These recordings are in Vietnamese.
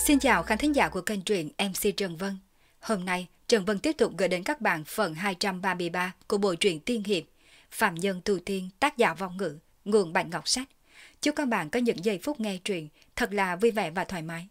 Xin chào khán thính giả của kênh truyện MC Trần Vân. Hôm nay, Trần Vân tiếp tục gửi đến các bạn phần 233 của bộ truyện tiên hiệp Phạm Nhân Tu Tiên, tác giả Vong Ngữ, nguồn Bạch Ngọc Sách. Chúc các bạn có những giây phút nghe truyện thật là vui vẻ và thoải mái.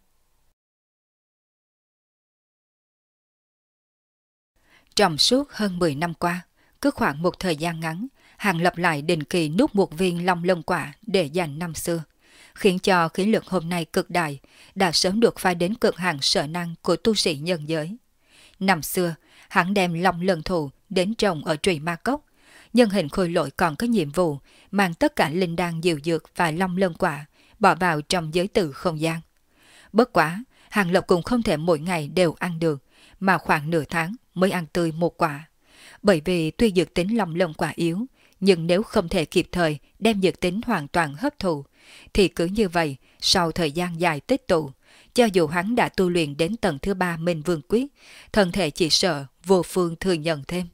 Trong suốt hơn 10 năm qua, cứ khoảng một thời gian ngắn, Hàng Lập lại định kỳ nuốt một viên long lân quả để dành năm xưa, khiến cho khí lực hôm nay cực đại, đã sớm được phá đến cực hạn sở năng của tu sĩ nhân giới. Năm xưa, hắn đem long lân thụ đến trồng ở Trùy Ma Cốc, nhân hình khôi lỗi còn có nhiệm vụ mang tất cả linh đan diệu dược và long lân quả bỏ vào trong giới tử không gian. Bất quá, Hàng Lập cũng không thể mỗi ngày đều ăn được, mà khoảng nửa tháng mới ăn tươi một quả. Bởi vì tuy dược tính long lân quả yếu, nhưng nếu không thể kịp thời đem dược tính hoàn toàn hấp thụ, thì cứ như vậy, sau thời gian dài tích tụ, cho dù hắn đã tu luyện đến tầng thứ 3 Minh Vương Quyết, thân thể chỉ sợ vô phương thừa nhận thêm.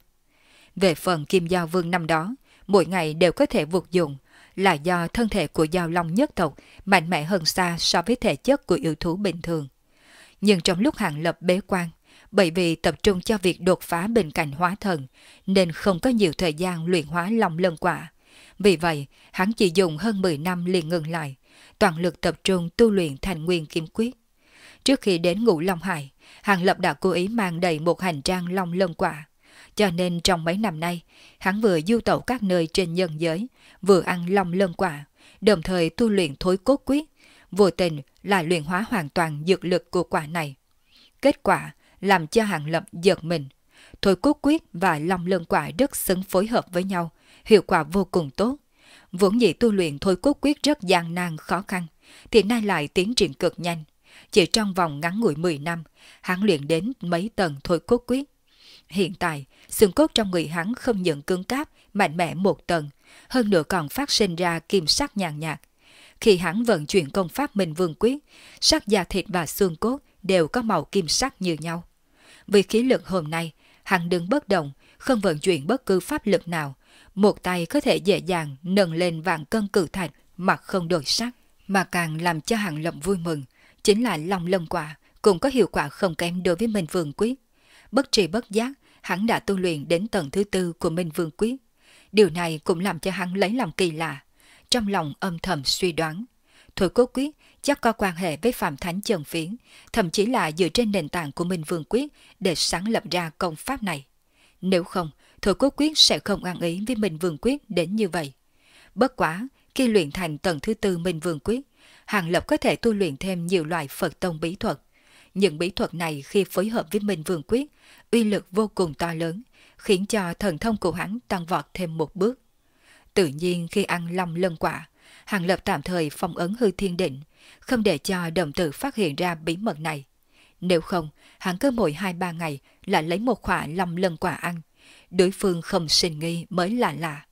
Về phần Kim Giao Vương năm đó, mỗi ngày đều có thể phục dụng, là do thân thể của Giao Long nhất tộc mạnh mẽ hơn xa so với thể chất của yêu thú bình thường. Nhưng trong lúc Hàng Lập bế quan, bởi vì tập trung cho việc đột phá bên cạnh hóa thần, nên không có nhiều thời gian luyện hóa long lân quả. Vì vậy, hắn chỉ dùng hơn 10 năm liền ngừng lại, toàn lực tập trung tu luyện Thành Nguyên Kiếm Quyết. Trước khi đến Ngũ Long Hải, Hàng Lập đã cố ý mang đầy một hành trang long lân quả. Cho nên trong mấy năm nay, hắn vừa du tẩu các nơi trên nhân giới, vừa ăn long lân quả, đồng thời tu luyện Thối Cốt Quyết, vô tình lại luyện hóa hoàn toàn dược lực của quả này. Kết quả làm cho Hàng Lập giật mình. Thối Cốt Quyết và long lân quả rất xứng phối hợp với nhau, hiệu quả vô cùng tốt. Vốn dĩ tu luyện Thối Cốt Quyết rất gian nan khó khăn, thì nay lại tiến triển cực nhanh. Chỉ trong vòng ngắn ngủi 10 năm, hắn luyện đến mấy tầng Thối Cốt Quyết. Hiện tại, xương cốt trong người hắn không những cứng cáp, mạnh mẽ một tầng, hơn nữa còn phát sinh ra kim sắc nhàn nhạt. Khi hắn vận chuyển công pháp Minh Vương Quyết, sắc da thịt và xương cốt đều có màu kim sắc như nhau. Vì khí lực hôm nay, hắn đứng bất động, không vận chuyển bất cứ pháp lực nào, một tay có thể dễ dàng nâng lên vạn cân cự thạch mà không đổi sắc. Mà càng làm cho Hàng Lập vui mừng, chính là long lân quả cũng có hiệu quả không kém đối với Minh Vương Quyết. Bất tri bất giác, hắn đã tu luyện đến tầng thứ 4 của Minh Vương Quyết. Điều này cũng làm cho hắn lấy làm kỳ lạ, trong lòng âm thầm suy đoán. Thối Cốt Quyết chắc có quan hệ với Phạm Thánh Chân Phiến, thậm chí là dựa trên nền tảng của Minh Vương Quyết để sáng lập ra công pháp này. Nếu không, Thối Cốt Quyết sẽ không ăn ý với Minh Vương Quyết đến như vậy. Bất quá, khi luyện thành tầng thứ 4 Minh Vương Quyết, Hàng Lập có thể tu luyện thêm nhiều loại Phật tông bí thuật. Những bí thuật này khi phối hợp với Minh Vương Quyết, uy lực vô cùng to lớn, khiến cho thần thông của hắn tăng vọt thêm một bước. Tự nhiên khi ăn long lân quả, Hàng Lập tạm thời phong ấn hư thiên định, không để cho đồng tử phát hiện ra bí mật này. Nếu không, hắn cứ mỗi 2-3 ngày lại lấy một quả long lân quả ăn, đối phương không sinh nghi mới là lạ.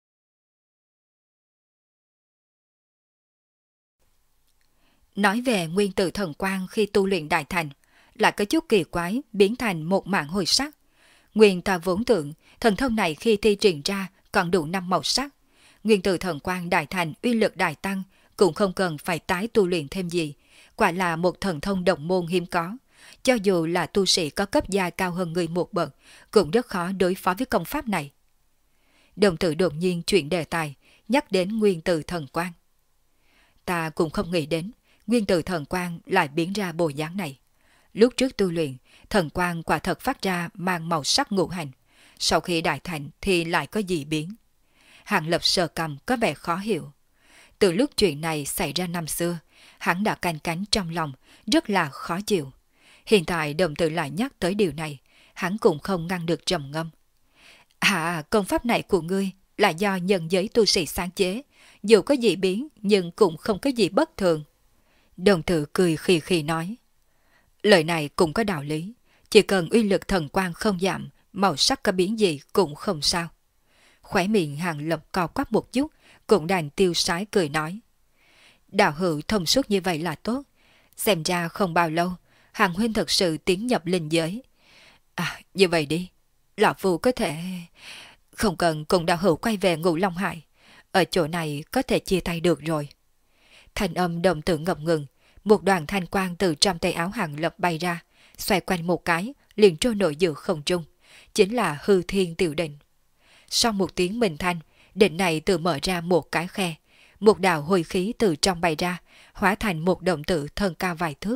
Nói về nguyên tử thần quang khi tu luyện đại thành, lại có chút kỳ quái biến thành một mảng hồi sắc. Nguyên ta vốn tưởng thần thông này khi thi triển ra còn đủ 5 màu sắc. Nguyên tử thần quang đại thành uy lực đại tăng, cũng không cần phải tái tu luyện thêm gì. Quả là một thần thông độc môn hiếm có. Cho dù là tu sĩ có cấp giai cao hơn người một bậc, cũng rất khó đối phó với công pháp này. Đồng tử đột nhiên chuyển đề tài, nhắc đến nguyên tử thần quang. Ta cũng không nghĩ đến, nguyên tử thần quang lại biến ra bộ dáng này. Lúc trước tu luyện, thần quang quả thật phát ra mang màu sắc ngũ hành. Sau khi đại thành thì lại có gì biến? Hàng Lập sờ cằm có vẻ khó hiểu. Từ lúc chuyện này xảy ra năm xưa, hắn đã canh cánh trong lòng, rất là khó chịu. Hiện tại đồng tử lại nhắc tới điều này, hắn cũng không ngăn được trầm ngâm. Công pháp này của ngươi là do nhân giới tu sĩ sáng chế, dù có gì biến nhưng cũng không có gì bất thường. Đồng tử cười khì khì nói. Lời này cũng có đạo lý, chỉ cần uy lực thần quang không giảm, màu sắc có biến gì cũng không sao. Khóe miệng Hàng Lập co quắp một chút, cũng đành tiêu sái cười nói. Đạo hữu thông suốt như vậy là tốt, xem ra không bao lâu, Hàng huynh thật sự tiến nhập linh giới. Như vậy đi, lão phu có thể... Không cần cùng đạo hữu quay về Ngũ Long Hải, ở chỗ này có thể chia tay được rồi. Thành âm đồng tử ngập ngừng, Một đoàn thanh quang từ trong tay áo Hàng Lập bay ra, xoay quanh một cái, liền trôi nổi giữa không trung, chính là Hư Thiên Tiểu Định. Sau một tiếng minh thanh, định này tự mở ra một cái khe, một đạo hồi khí từ trong bay ra, hóa thành một động tử thân cao vài thước.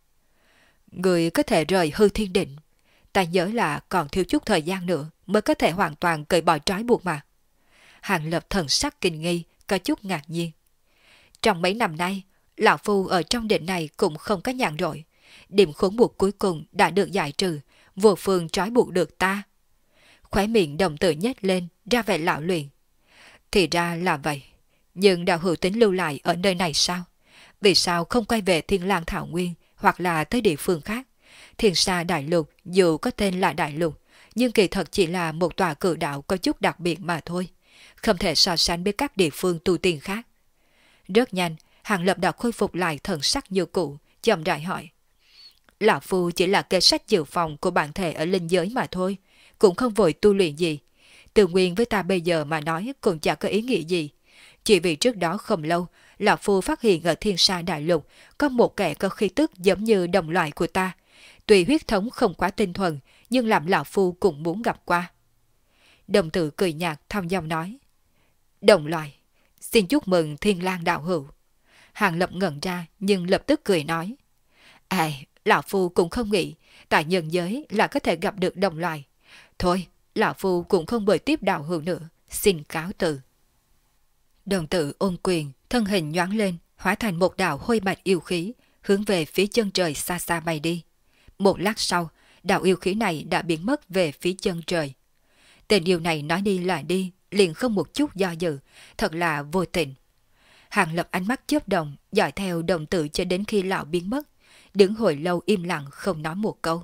Người có thể rời Hư Thiên Định, ta nhớ là còn thiếu chút thời gian nữa mới có thể hoàn toàn cởi bỏ trói buộc mà. Hàng Lập thần sắc kinh nghi, có chút ngạc nhiên. Trong mấy năm nay, lão phu ở trong định này cũng không có nhàn rỗi. Điểm khốn buộc cuối cùng đã được giải trừ, vô phương trói buộc được ta. Khóe miệng đồng tử nhếch lên, ra vẻ lão luyện. Thì ra là vậy, nhưng đạo hữu tính lưu lại ở nơi này sao? Vì sao không quay về Thiên Lang Thảo Nguyên hoặc là tới địa phương khác? Thiên Sa Đại Lục dù có tên là Đại Lục, nhưng kỳ thật chỉ là một tòa cự đạo có chút đặc biệt mà thôi, không thể so sánh với các địa phương tu tiên khác. Rất nhanh, Hàng Lập đã khôi phục lại thần sắc như cũ, chậm rãi hỏi. Lão phu chỉ là kê sách dự phòng của bản thể ở linh giới mà thôi, cũng không vội tu luyện gì. Tự nguyên với ta bây giờ mà nói cũng chẳng có ý nghĩa gì. Chỉ vì trước đó không lâu, lão phu phát hiện ở Thiên Sa Đại Lục có một kẻ có khí tức giống như đồng loại của ta. Tuy huyết thống không quá tinh thuần, nhưng làm lão phu cũng muốn gặp qua. Đồng tử cười nhạt thong dong nói. Đồng loại, xin chúc mừng Thiên Lang đạo hữu. Hàng Lập ngẩn ra nhưng lập tức cười nói. Lão phu cũng không nghĩ tại nhân giới là có thể gặp được đồng loại. Thôi, lão phu cũng không bồi tiếp đạo hữu nữa, xin cáo từ. Đồng tử ôm quyền, thân hình nhoáng lên, hóa thành một đạo hôi bạch yêu khí, hướng về phía chân trời xa xa bay đi. Một lát sau, đạo yêu khí này đã biến mất về phía chân trời. Tên yêu này nói đi là đi, liền không một chút do dự, thật là vô tình. Hàng Lập ánh mắt chớp động, dõi theo đồng tử cho đến khi lão biến mất, đứng hồi lâu im lặng không nói một câu.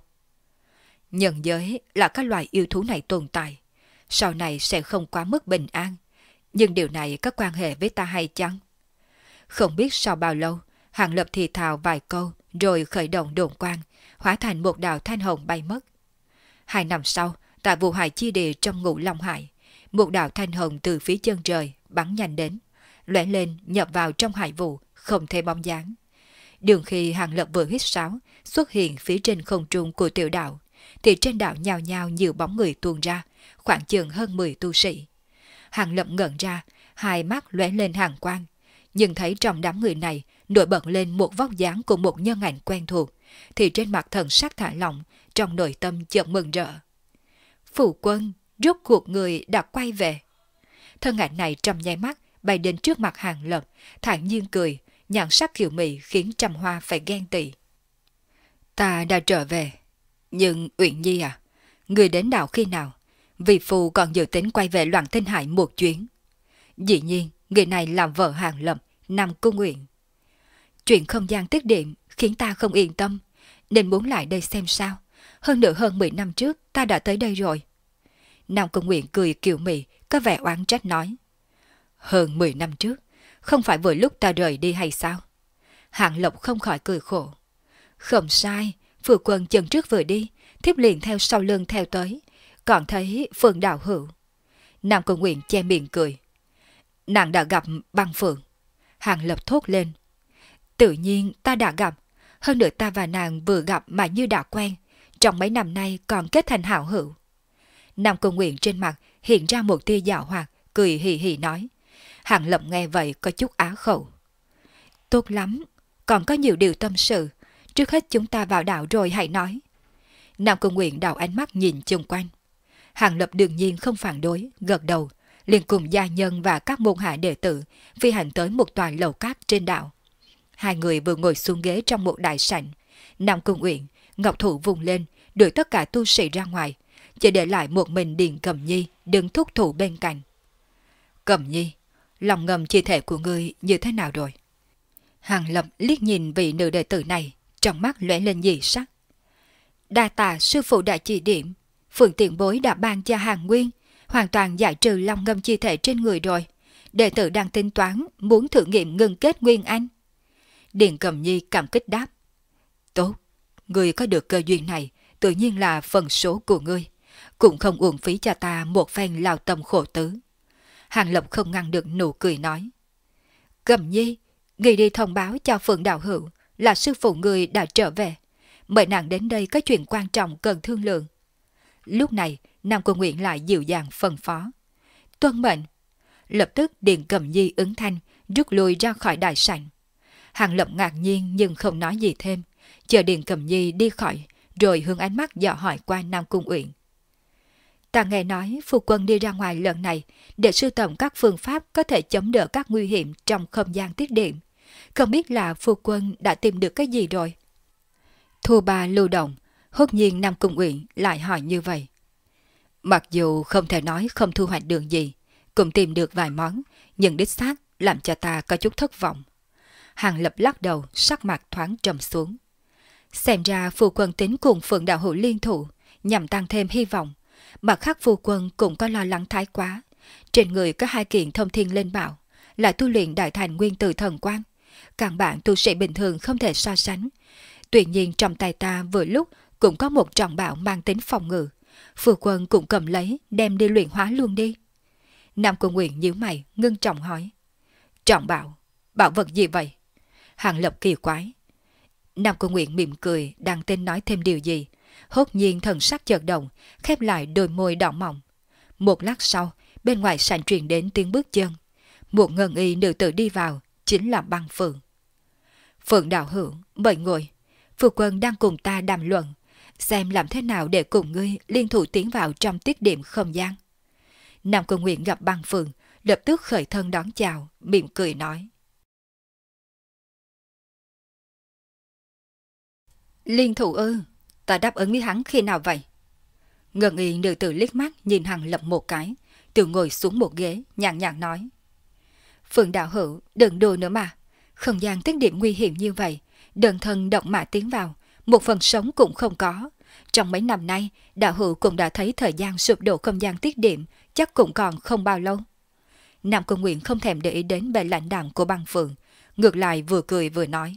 Nhân giới là các loài yêu thú này tồn tại, sau này sẽ không quá mức bình an, nhưng điều này có quan hệ với ta hay chăng? Không biết sau bao lâu, Hàng Lập thì thào vài câu rồi khởi động đồn quang, hóa thành một đạo thanh hồng bay mất. 2 năm sau, tại Vụ Hải chi địa trong Ngũ Long Hải, một đạo thanh hồng từ phía chân trời bắn nhanh đến, lóe lên nhập vào trong hải vụ, không thấy bóng dáng. Đường khi Hàng Lập vừa hít sáo xuất hiện phía trên không trung của tiểu đạo, thì trên đạo nhào nhào nhiều bóng người tuôn ra, khoảng chừng hơn 10 tu sĩ. Hàng Lập ngẩn ra, hai mắt lóe lên hàn quang, nhưng thấy trong đám người này nổi bật lên một vóc dáng của một nhân ảnh quen thuộc, thì trên mặt thần sắc thả lỏng, trong nội tâm chợt mừng rỡ. Phụ quân, rốt cuộc người đã quay về. Thân ảnh này trong nháy mắt bay đến trước mặt Hàng Lập, thản nhiên cười, nhãn sắc kiều mị khiến Trầm Hoa phải ghen tị. Ta đã trở về, nhưng Uyển Nhi à, người đến đảo khi nào? Vì phù còn dự tính quay về Loạn Tinh Hải một chuyến. Dĩ nhiên, người này làm vợ Hàng Lập, Nam Cung Uyển. Chuyện không gian tiết điểm khiến ta không yên tâm, nên muốn lại đây xem sao. Hơn nữa hơn 10 năm trước ta đã tới đây rồi. Nam Cung Uyển cười kiều mị, có vẻ oán trách nói. Hơn 10 năm trước, không phải vừa lúc ta rời đi hay sao? Hàng Lập không khỏi cười khổ. Không sai, Phượng Quân chân trước vừa đi, thiếp liền theo sau lưng theo tới, còn thấy Phượng đạo hữu. Nam Cung Uyển che miệng cười. Nàng đã gặp Băng Phượng. Hàng Lập thốt lên. Tự nhiên ta đã gặp, hơn nữa ta và nàng vừa gặp mà như đã quen, trong mấy năm nay còn kết thành hảo hữu. Nam Cung Uyển trên mặt hiện ra một tia giảo hoạt, cười hì hì nói. Hàng Lập nghe vậy có chút á khẩu. Tốt lắm, còn có nhiều điều tâm sự, trước hết chúng ta vào đảo rồi hãy nói. Nam Cung Uyển đảo ánh mắt nhìn chung quanh. Hàng Lập đương nhiên không phản đối, gật đầu, liền cùng gia nhân và các môn hạ đệ tử phi hành tới một tòa lầu cát trên đảo. Hai người vừa ngồi xuống ghế trong một đại sảnh, Nam Cung Uyển ngọc thủ vùng lên, đuổi tất cả tu sĩ ra ngoài, chỉ để lại một mình Điền Cẩm Nhi đứng thúc thủ bên cạnh. Cẩm Nhi, lòng ngầm chi thể của ngươi như thế nào rồi? Hàng Lập liếc nhìn vị nữ đệ tử này, trong mắt lóe lên dị sắc. Đa tạ sư phụ đã chỉ điểm, Phượng Tiền Bối đã ban cho Hàng Nguyên, hoàn toàn giải trừ lòng ngầm chi thể trên người rồi. Đệ tử đang tính toán muốn thử nghiệm ngừng kết Nguyên Anh. Điền Cẩm Nhi cảm kích đáp. Tốt, ngươi có được cơ duyên này, tự nhiên là phần số của ngươi, cũng không uổng phí cho ta một phen lao tâm khổ tứ. Hàng Lập không ngăn được nụ cười nói. Cẩm Nhi, ngươi đi thông báo cho Phượng đạo hữu, là sư phụ người đã trở về. Mời nàng đến đây có chuyện quan trọng cần thương lượng. Lúc này, Nam Cung Nguyện lại dịu dàng phân phó. Tuân mệnh. Lập tức Điền Cẩm Nhi ứng thanh, rút lui ra khỏi đại sảnh. Hàng Lập ngạc nhiên nhưng không nói gì thêm, chờ Điền Cẩm Nhi đi khỏi, rồi hướng ánh mắt dò hỏi qua Nam Cung Uyển. Ta nghe nói phu quân đi ra ngoài lần này để sưu tầm các phương pháp có thể chống đỡ các nguy hiểm trong không gian tiết điểm. Không biết là phu quân đã tìm được cái gì rồi? Thu Ba lưu động, hốt nhiên Nam Cung Uyển lại hỏi như vậy. Mặc dù không thể nói không thu hoạch được gì, cũng tìm được vài món, nhưng đích xác làm cho ta có chút thất vọng. Hàng Lập lắc đầu, sắc mặt thoáng trầm xuống. Xem ra phu quân tính cùng Phượng Đạo Hữu liên thủ, nhằm tăng thêm hy vọng. Mặt khác phu quân cũng có lo lắng thái quá. Trên người có 2 kiện thông thiên linh bảo, lại tu luyện đại thành nguyên tử thần quang. Các bạn tu sĩ bình thường không thể so sánh. Tuy nhiên trong tay ta vừa lúc cũng có một trọng bảo mang tính phòng ngự. Phu quân cũng cầm lấy, đem đi luyện hóa luôn đi. Nam Cung Nguyện nhíu mày, ngưng trọng hỏi. Trọng bảo, bảo vật gì vậy? Hàng Lập kỳ quái. Nam Cung Nguyện mỉm cười, đang tên nói thêm điều gì. Hốt nhiên thần sắc chợt động, khép lại đôi môi đỏ mỏng. Một lát sau, bên ngoài sảnh truyền đến tiếng bước chân. Một ngân y nữ tử đi vào, chính là Băng Phượng. Phượng Đạo Hữu, mời ngồi. Phu quân đang cùng ta đàm luận, xem làm thế nào để cùng ngươi liên thủ tiến vào trong tiết điểm không gian. Nam Cung Nguyện gặp Băng Phượng, lập tức khởi thân đón chào, mỉm cười nói. Liên thủ ư? Ta đáp ứng với hắn khi nào vậy? Ngân y nữ tử liếc mắt nhìn Hàng Lập một cái, tự ngồi xuống một ghế, nhàn nhạt nói. Phượng Đạo Hữu, đừng đùa nữa mà. Không gian tiết điểm nguy hiểm như vậy, đơn thân động mã tiến vào, một phần sống cũng không có. Trong mấy năm nay, Đạo Hữu cũng đã thấy thời gian sụp đổ không gian tiết điểm, chắc cũng còn không bao lâu. Nam Cung Nguyện không thèm để ý đến bề lãnh đạm của Băng Phượng, ngược lại vừa cười vừa nói.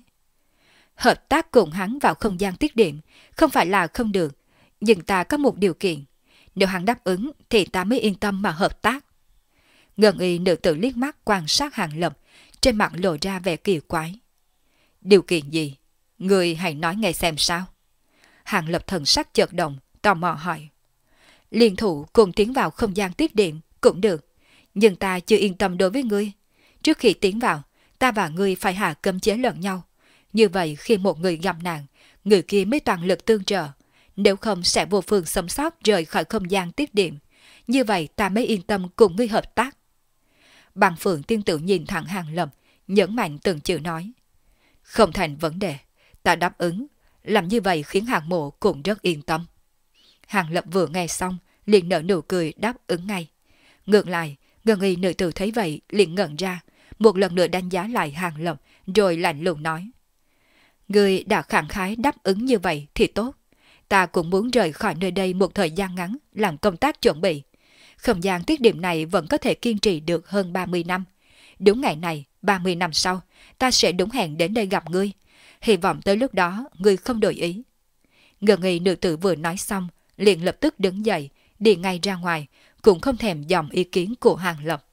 Hợp tác cùng hắn vào không gian tiết điểm, không phải là không được, nhưng ta có một điều kiện. Nếu hắn đáp ứng thì ta mới yên tâm mà hợp tác. Ngân y nữ tử liếc mắt quan sát Hàng Lập, trên mặt lộ ra vẻ kỳ quái. Điều kiện gì? Người hãy nói nghe xem sao. Hàng Lập thần sắc chợt động, tò mò hỏi. Liên thủ cùng tiến vào không gian tiết điểm cũng được, nhưng ta chưa yên tâm đối với ngươi. Trước khi tiến vào, ta và ngươi phải hạ cấm chế lẫn nhau. Như vậy khi một người gặp nạn, người kia mới toàn lực tương trợ. Nếu không sẽ vô phương sống sót rời khỏi không gian tiết điểm. Như vậy ta mới yên tâm cùng ngươi hợp tác. Băng Phượng tiên tử nhìn thẳng Hàng Lập, nhấn mạnh từng chữ nói. Không thành vấn đề, ta đáp ứng. Làm như vậy khiến Hàng Mộ cũng rất yên tâm. Hàng Lập vừa nghe xong, liền nở nụ cười đáp ứng ngay. Ngược lại, ngân y nữ tử thấy vậy liền ngẩn ra, một lần nữa đánh giá lại Hàng Lập, rồi lạnh lùng nói. Người đã khẳng khái đáp ứng như vậy thì tốt. Ta cũng muốn rời khỏi nơi đây một thời gian ngắn, làm công tác chuẩn bị. Không gian tiết điểm này vẫn có thể kiên trì được hơn 30 năm. Đúng ngày này, 30 năm sau, ta sẽ đúng hẹn đến đây gặp ngươi. Hy vọng tới lúc đó, ngươi không đổi ý. Ngân y nữ tử vừa nói xong, liền lập tức đứng dậy, đi ngay ra ngoài, cũng không thèm dòm ý kiến của Hàng Lập.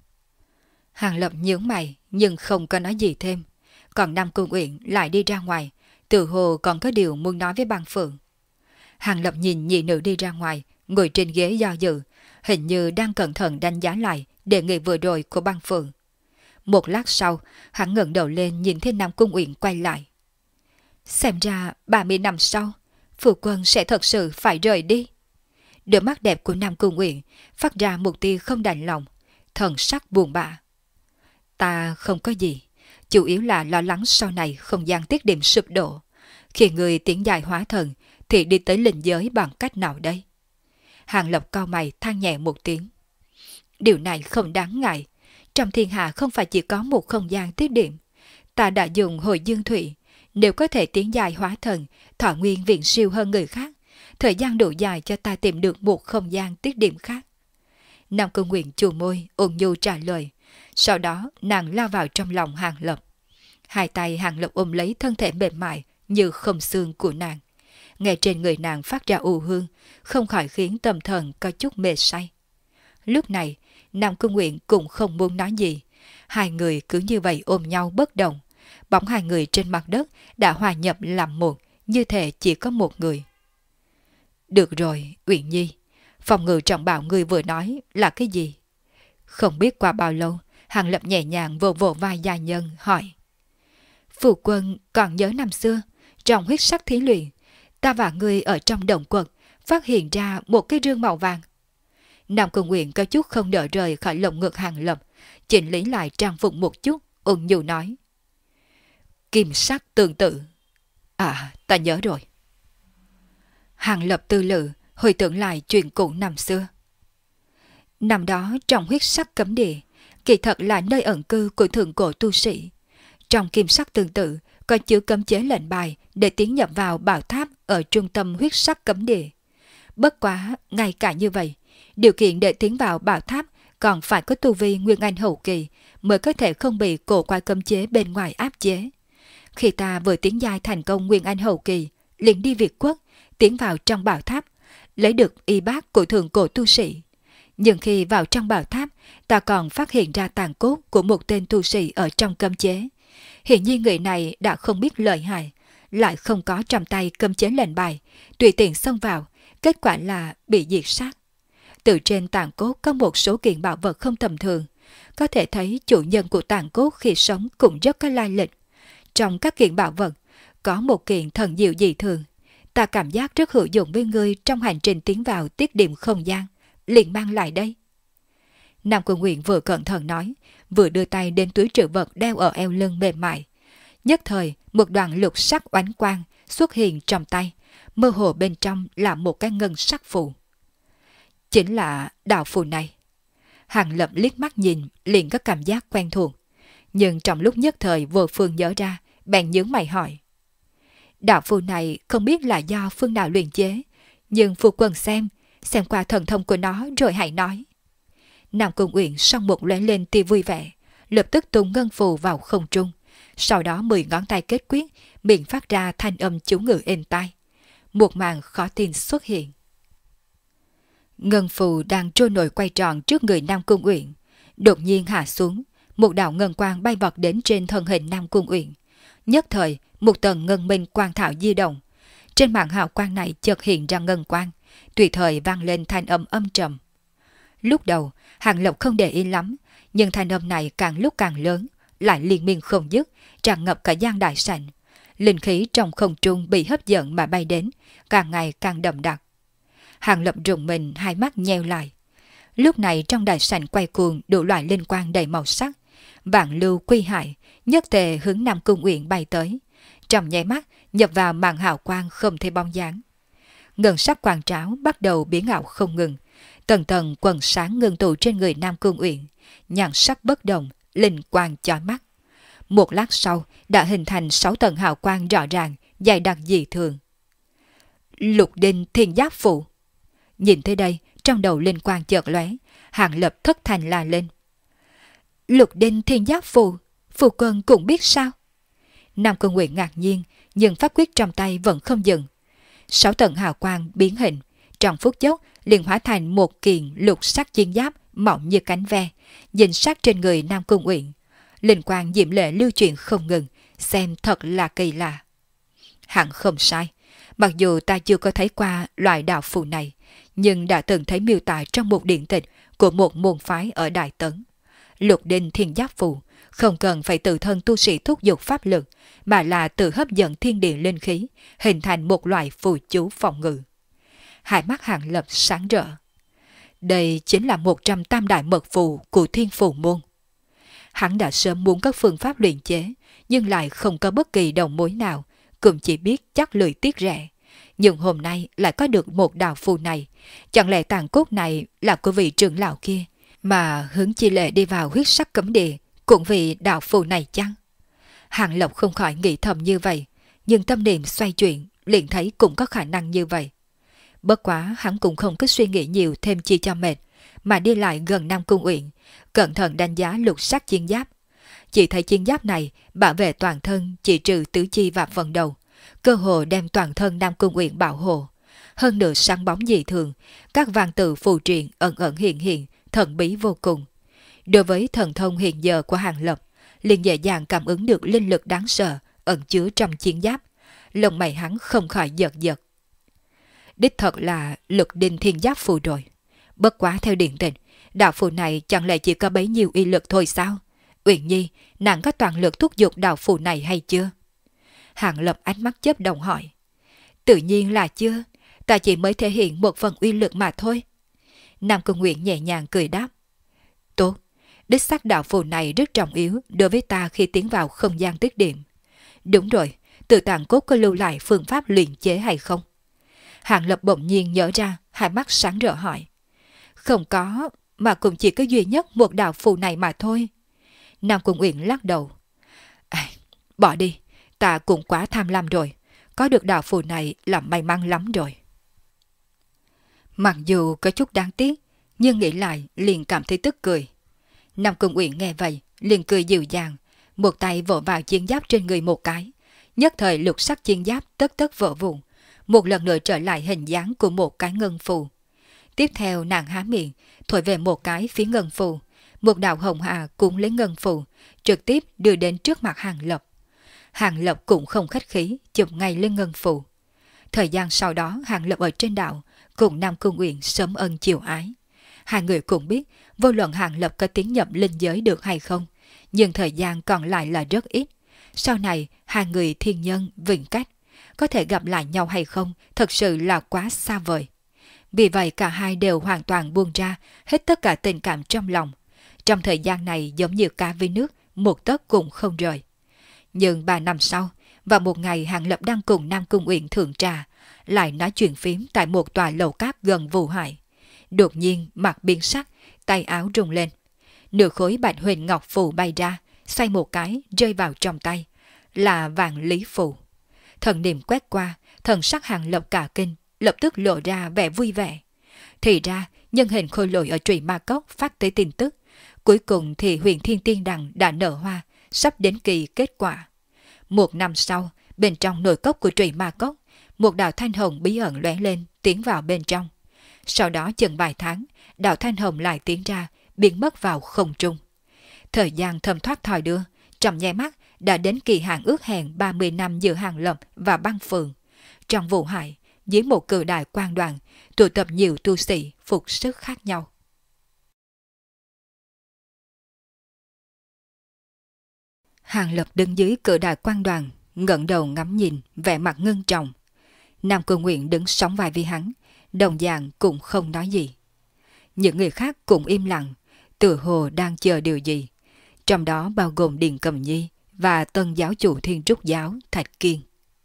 Hàng Lập nhướng mày, nhưng không có nói gì thêm. Còn Nam Cung Uyển lại đi ra ngoài, tự hồ còn có điều muốn nói với Băng Phượng. Hàng Lập nhìn nhị nữ đi ra ngoài, ngồi trên ghế do dự, hình như đang cẩn thận đánh giá lại đề nghị vừa rồi của Băng Phượng. Một lát sau, hắn ngẩng đầu lên nhìn thấy Nam Cung Uyển quay lại. Xem ra 30 năm sau, phu quân sẽ thật sự phải rời đi. Đôi mắt đẹp của Nam Cung Uyển phát ra một tia không đành lòng, thần sắc buồn bã. Ta không có gì, chủ yếu là lo lắng sau này không gian tiết điểm sụp đổ. Khi người tiến dài hóa thần thì đi tới linh giới bằng cách nào đây? Hàng Lập cau mày than nhẹ một tiếng. Điều này không đáng ngại. Trong thiên hạ không phải chỉ có một không gian tiết điểm. Ta đã dùng hồi dương thủy. Nếu có thể tiến dài hóa thần, thọ nguyên viện siêu hơn người khác, thời gian đủ dài cho ta tìm được một không gian tiết điểm khác. Nam Cung Nguyện chù môi, ôn nhu trả lời. Sau đó nàng lao vào trong lòng Hàng Lập. Hai tay Hàng Lập ôm lấy thân thể mềm mại như không xương của nàng. Nghe trên người nàng phát ra u hương, không khỏi khiến tâm thần có chút mê say. Lúc này, Nam Cung Nguyện cũng không muốn nói gì. Hai người cứ như vậy ôm nhau bất động. bóng hai người trên mặt đất đã hòa nhập làm một, như thể chỉ có một người. Được rồi, Uyển Nhi, phòng ngự trọng bảo ngươi vừa nói là cái gì? Không biết qua bao lâu, Hàng Lập nhẹ nhàng vỗ vỗ vai gia nhân hỏi. Phu quân còn nhớ năm xưa, trong huyết sắc thí luyện, ta và ngươi ở trong động quật phát hiện ra một cái rương màu vàng. Nam Cung Uyển có chút không đỡ rời khỏi lồng ngực Hàng Lập, chỉnh lý lại trang phục một chút, ôn nhu nói. Kim sắc tương tự. À, ta nhớ rồi. Hàng Lập tư lự, hồi tưởng lại chuyện cũ năm xưa. Năm đó trong huyết sắc cấm địa, kỳ thật là nơi ẩn cư của thượng cổ tu sĩ. Trong kim sắc tương tự có chứa cấm chế lệnh bài để tiến nhập vào bảo tháp ở trung tâm huyết sắc cấm địa. Bất quá, ngay cả như vậy, điều kiện để tiến vào bảo tháp còn phải có tu vi Nguyên Anh hậu kỳ mới có thể không bị cổ quái cấm chế bên ngoài áp chế. Khi ta vừa tiến giai thành công Nguyên Anh hậu kỳ, liền đi Việt Quốc, tiến vào trong bảo tháp, lấy được y bát của thượng cổ tu sĩ. Nhưng khi vào trong bảo tháp, ta còn phát hiện ra tàn cốt của một tên tu sĩ ở trong cấm chế. Hiện nhiên người này đã không biết lợi hại, lại không có trong tay cấm chế lệnh bài, tùy tiện xông vào, kết quả là bị diệt sát. Từ trên tàn cốt có một số kiện bảo vật không tầm thường, có thể thấy chủ nhân của tàn cốt khi sống cũng rất có lai lịch. Trong các kiện bảo vật, có một kiện thần diệu dị thường, ta cảm giác rất hữu dụng với ngươi trong hành trình tiến vào tiết điểm không gian, liền mang lại đây. Nam Cung Uyển vừa cẩn thận nói, vừa đưa tay đến túi trữ vật đeo ở eo lưng mềm mại. Nhất thời, một đoạn lục sắc oánh quang xuất hiện trong tay, mơ hồ bên trong là một cái ngân sắc phù. Chính là đạo phù này. Hàng Lập liếc mắt nhìn, liền có cảm giác quen thuộc. Nhưng trong lúc nhất thời vô phương nhớ ra, bèn nhướng mày hỏi. Đạo phù này không biết là do phương nào luyện chế, nhưng phu quân xem qua thần thông của nó rồi hãy nói. Nam Cung Uyển song một lóe lên tia vui vẻ, lập tức tung ngân phù vào không trung. Sau đó 10 ngón tay kết quyết, miệng phát ra thanh âm chú ngữ êm tai. Một màn khó tin xuất hiện. Ngân phù đang trôi nổi quay tròn trước người Nam Cung Uyển, đột nhiên hạ xuống, một đạo ngân quang bay vọt đến trên thân hình Nam Cung Uyển. Nhất thời, một tầng ngân minh quang thảo di động. Trên màn hào quang này chợt hiện ra ngân quang, tùy thời vang lên thanh âm âm trầm. Lúc đầu, Hàng Lập không để ý lắm, nhưng thanh âm này càng lúc càng lớn, lại liên miên không dứt, tràn ngập cả gian đại sảnh. Linh khí trong không trung bị hấp dẫn mà bay đến, càng ngày càng đậm đặc. Hàng Lập rùng mình, hai mắt nheo lại. Lúc này trong đại sảnh quay cuồng đủ loại linh quang đầy màu sắc, vạn lưu quy hại, nhất tề hướng Nam Cung Uyển bay tới. Trong nháy mắt nhập vào màn hào quang không thấy bóng dáng. Ngân sắc quang tráo bắt đầu biến ảo không ngừng, tầng tầng quần sáng ngưng tụ trên người Nam Cung Uyển, nhan sắc bất động, linh quang chói mắt. Một lát sau đã hình thành 6 tầng hào quang rõ ràng, dày đặc dị thường. Lục Đinh Thiên Giáp Phù. Nhìn tới đây, trong đầu linh quang chợt lóe, Hàng Lập thất thành la lên. Lục Đinh Thiên Giáp Phù, phu quân cũng biết sao? Nam Cung Uyển ngạc nhiên, nhưng pháp quyết trong tay vẫn không dừng. 6 tầng hào quang biến hình, trong phút chốc liền hóa thành một kiện lục sắc chiến giáp mỏng như cánh ve, dính sát trên người Nam Cung Uyển. Linh quang diễm lệ lưu chuyển không ngừng, xem thật là kỳ lạ. Hẳn không sai, mặc dù ta chưa có thấy qua loại đạo phù này, nhưng đã từng thấy miêu tả trong một điện tịch của một môn phái ở Đại Tấn. Lục Đinh Thiên Giáp Phù không cần phải tự thân tu sĩ thúc giục pháp lực, mà là tự hấp dẫn thiên địa linh khí, hình thành một loại phù chú phòng ngự. Hai mắt Hàng Lập sáng rỡ. Đây chính là 100 đại mật phù của Thiên Phù môn. Hắn đã sớm muốn các phương pháp luyện chế, nhưng lại không có bất kỳ đầu mối nào, cũng chỉ biết chắc lười tiếc rẻ. Nhưng hôm nay lại có được một đạo phù này, chẳng lẽ tàn cốt này là của vị trưởng lão kia, mà hướng chi lệ đi vào huyết sắc cấm địa cũng vì đạo phù này chăng? Hàng Lập không khỏi nghĩ thầm như vậy, nhưng tâm niệm xoay chuyển, liền thấy cũng có khả năng như vậy. Bất quá hắn cũng không có suy nghĩ nhiều thêm chi cho mệt, mà đi lại gần Nam Cung Uyển, cẩn thận đánh giá lục sắc chiến giáp. Chỉ thấy chiến giáp này bảo vệ toàn thân chỉ trừ tứ chi và phần đầu, cơ hồ đem toàn thân Nam Cung Uyển bảo hộ. Hơn nữa sáng bóng dị thường, các vàng tự phù triện ẩn ẩn hiện hiện, thần bí vô cùng. Đối với thần thông hiện giờ của Hàng Lập, liền dễ dàng cảm ứng được linh lực đáng sợ ẩn chứa trong chiến giáp. Lông mày hắn không khỏi giật giật. Đích thật là lực đinh thiên giáp phù rồi. Bất quá theo điện tình, đạo phù này chẳng lẽ chỉ có bấy nhiêu uy lực thôi sao? Uyển Nhi, nàng có toàn lực thúc giục đạo phù này hay chưa? Hàng Lập ánh mắt chớp đồng hỏi. Tự nhiên là chưa, ta chỉ mới thể hiện một phần uy lực mà thôi. Nam Cung Nguyện nhẹ nhàng cười đáp. Tốt, đích xác đạo phù này rất trọng yếu đối với ta khi tiến vào không gian tiết điểm. Đúng rồi, Tự Tạng Cốt có lưu lại phương pháp luyện chế hay không? Hàng Lập bỗng nhiên nhớ ra, hai mắt sáng rỡ hỏi. Không có, mà cũng chỉ có duy nhất một đạo phù này mà thôi. Nam Cung Uyển lắc đầu. Bỏ đi, ta cũng quá tham lam rồi. Có được đạo phù này là may mắn lắm rồi. Mặc dù có chút đáng tiếc, nhưng nghĩ lại liền cảm thấy tức cười. Nam Cung Uyển nghe vậy, liền cười dịu dàng, một tay vỗ vào chiến giáp trên người một cái. Nhất thời lục sắc chiến giáp tất tất vỡ vụn, một lần nữa trở lại hình dáng của một cái ngân phù. Tiếp theo nàng há miệng, thổi về một cái phía ngân phù, một đạo hồng hà cũng lấy ngân phù, trực tiếp đưa đến trước mặt Hàng Lập. Hàng Lập cũng không khách khí, chụp ngay lên ngân phù. Thời gian sau đó Hàng Lập ở trên đảo, cùng Nam Cung Uyển sớm ân chiều ái. Hai người cũng biết, vô luận Hàng Lập có tiến nhập linh giới được hay không, nhưng thời gian còn lại là rất ít. Sau này, hai người thiên nhân, vĩnh cách, có thể gặp lại nhau hay không thật sự là quá xa vời. Vì vậy cả hai đều hoàn toàn buông ra hết tất cả tình cảm trong lòng. Trong thời gian này giống như cá với nước, một tấc cũng không rời. Nhưng 3 năm sau, vào một ngày Hàng Lập đang cùng Nam Cung Uyển thưởng trà, lại nói chuyện phím tại một tòa lầu cát gần Vũ Hải. Đột nhiên mặt biến sắc, tay áo rung lên. Nửa khối bạch huyền ngọc phù bay ra, xoay một cái rơi vào trong tay. Là vạn lý phù. Thần niệm quét qua, thần sắc Hàng Lập cả kinh, lập tức lộ ra vẻ vui vẻ. Thì ra, nhân hình khôi lỗi ở Trụy Ma Cốc phát tới tin tức. Cuối cùng thì Huyền Thiên Tiên Đằng đã nở hoa, sắp đến kỳ kết quả. 1 năm sau, bên trong nội cốc của Trụy Ma Cốc, một đạo thanh hồng bí ẩn lóe lên, tiến vào bên trong. Sau đó chừng vài tháng, đạo thanh hồng lại tiến ra, biến mất vào không trung. Thời gian thấm thoát thoi đưa, trong nháy mắt đã đến kỳ hạn ước hẹn 30 năm giữa Hàng Lập và Băng Phượng. Trong Vũ Hải, dưới một cự đại quan đoàn, tụ tập nhiều tu sĩ phục sức khác nhau. Hàng Lập đứng dưới cự đại quan đoàn, ngẩng đầu ngắm nhìn, vẻ mặt ngưng trọng. Nam Cung Nguyện đứng sóng vai với hắn, đồng dạng cũng không nói gì. Những người khác cũng im lặng, tựa hồ đang chờ điều gì. Trong đó bao gồm Điền Cầm Nhi và tân giáo chủ Thiên Trúc Giáo Thạch Kiên.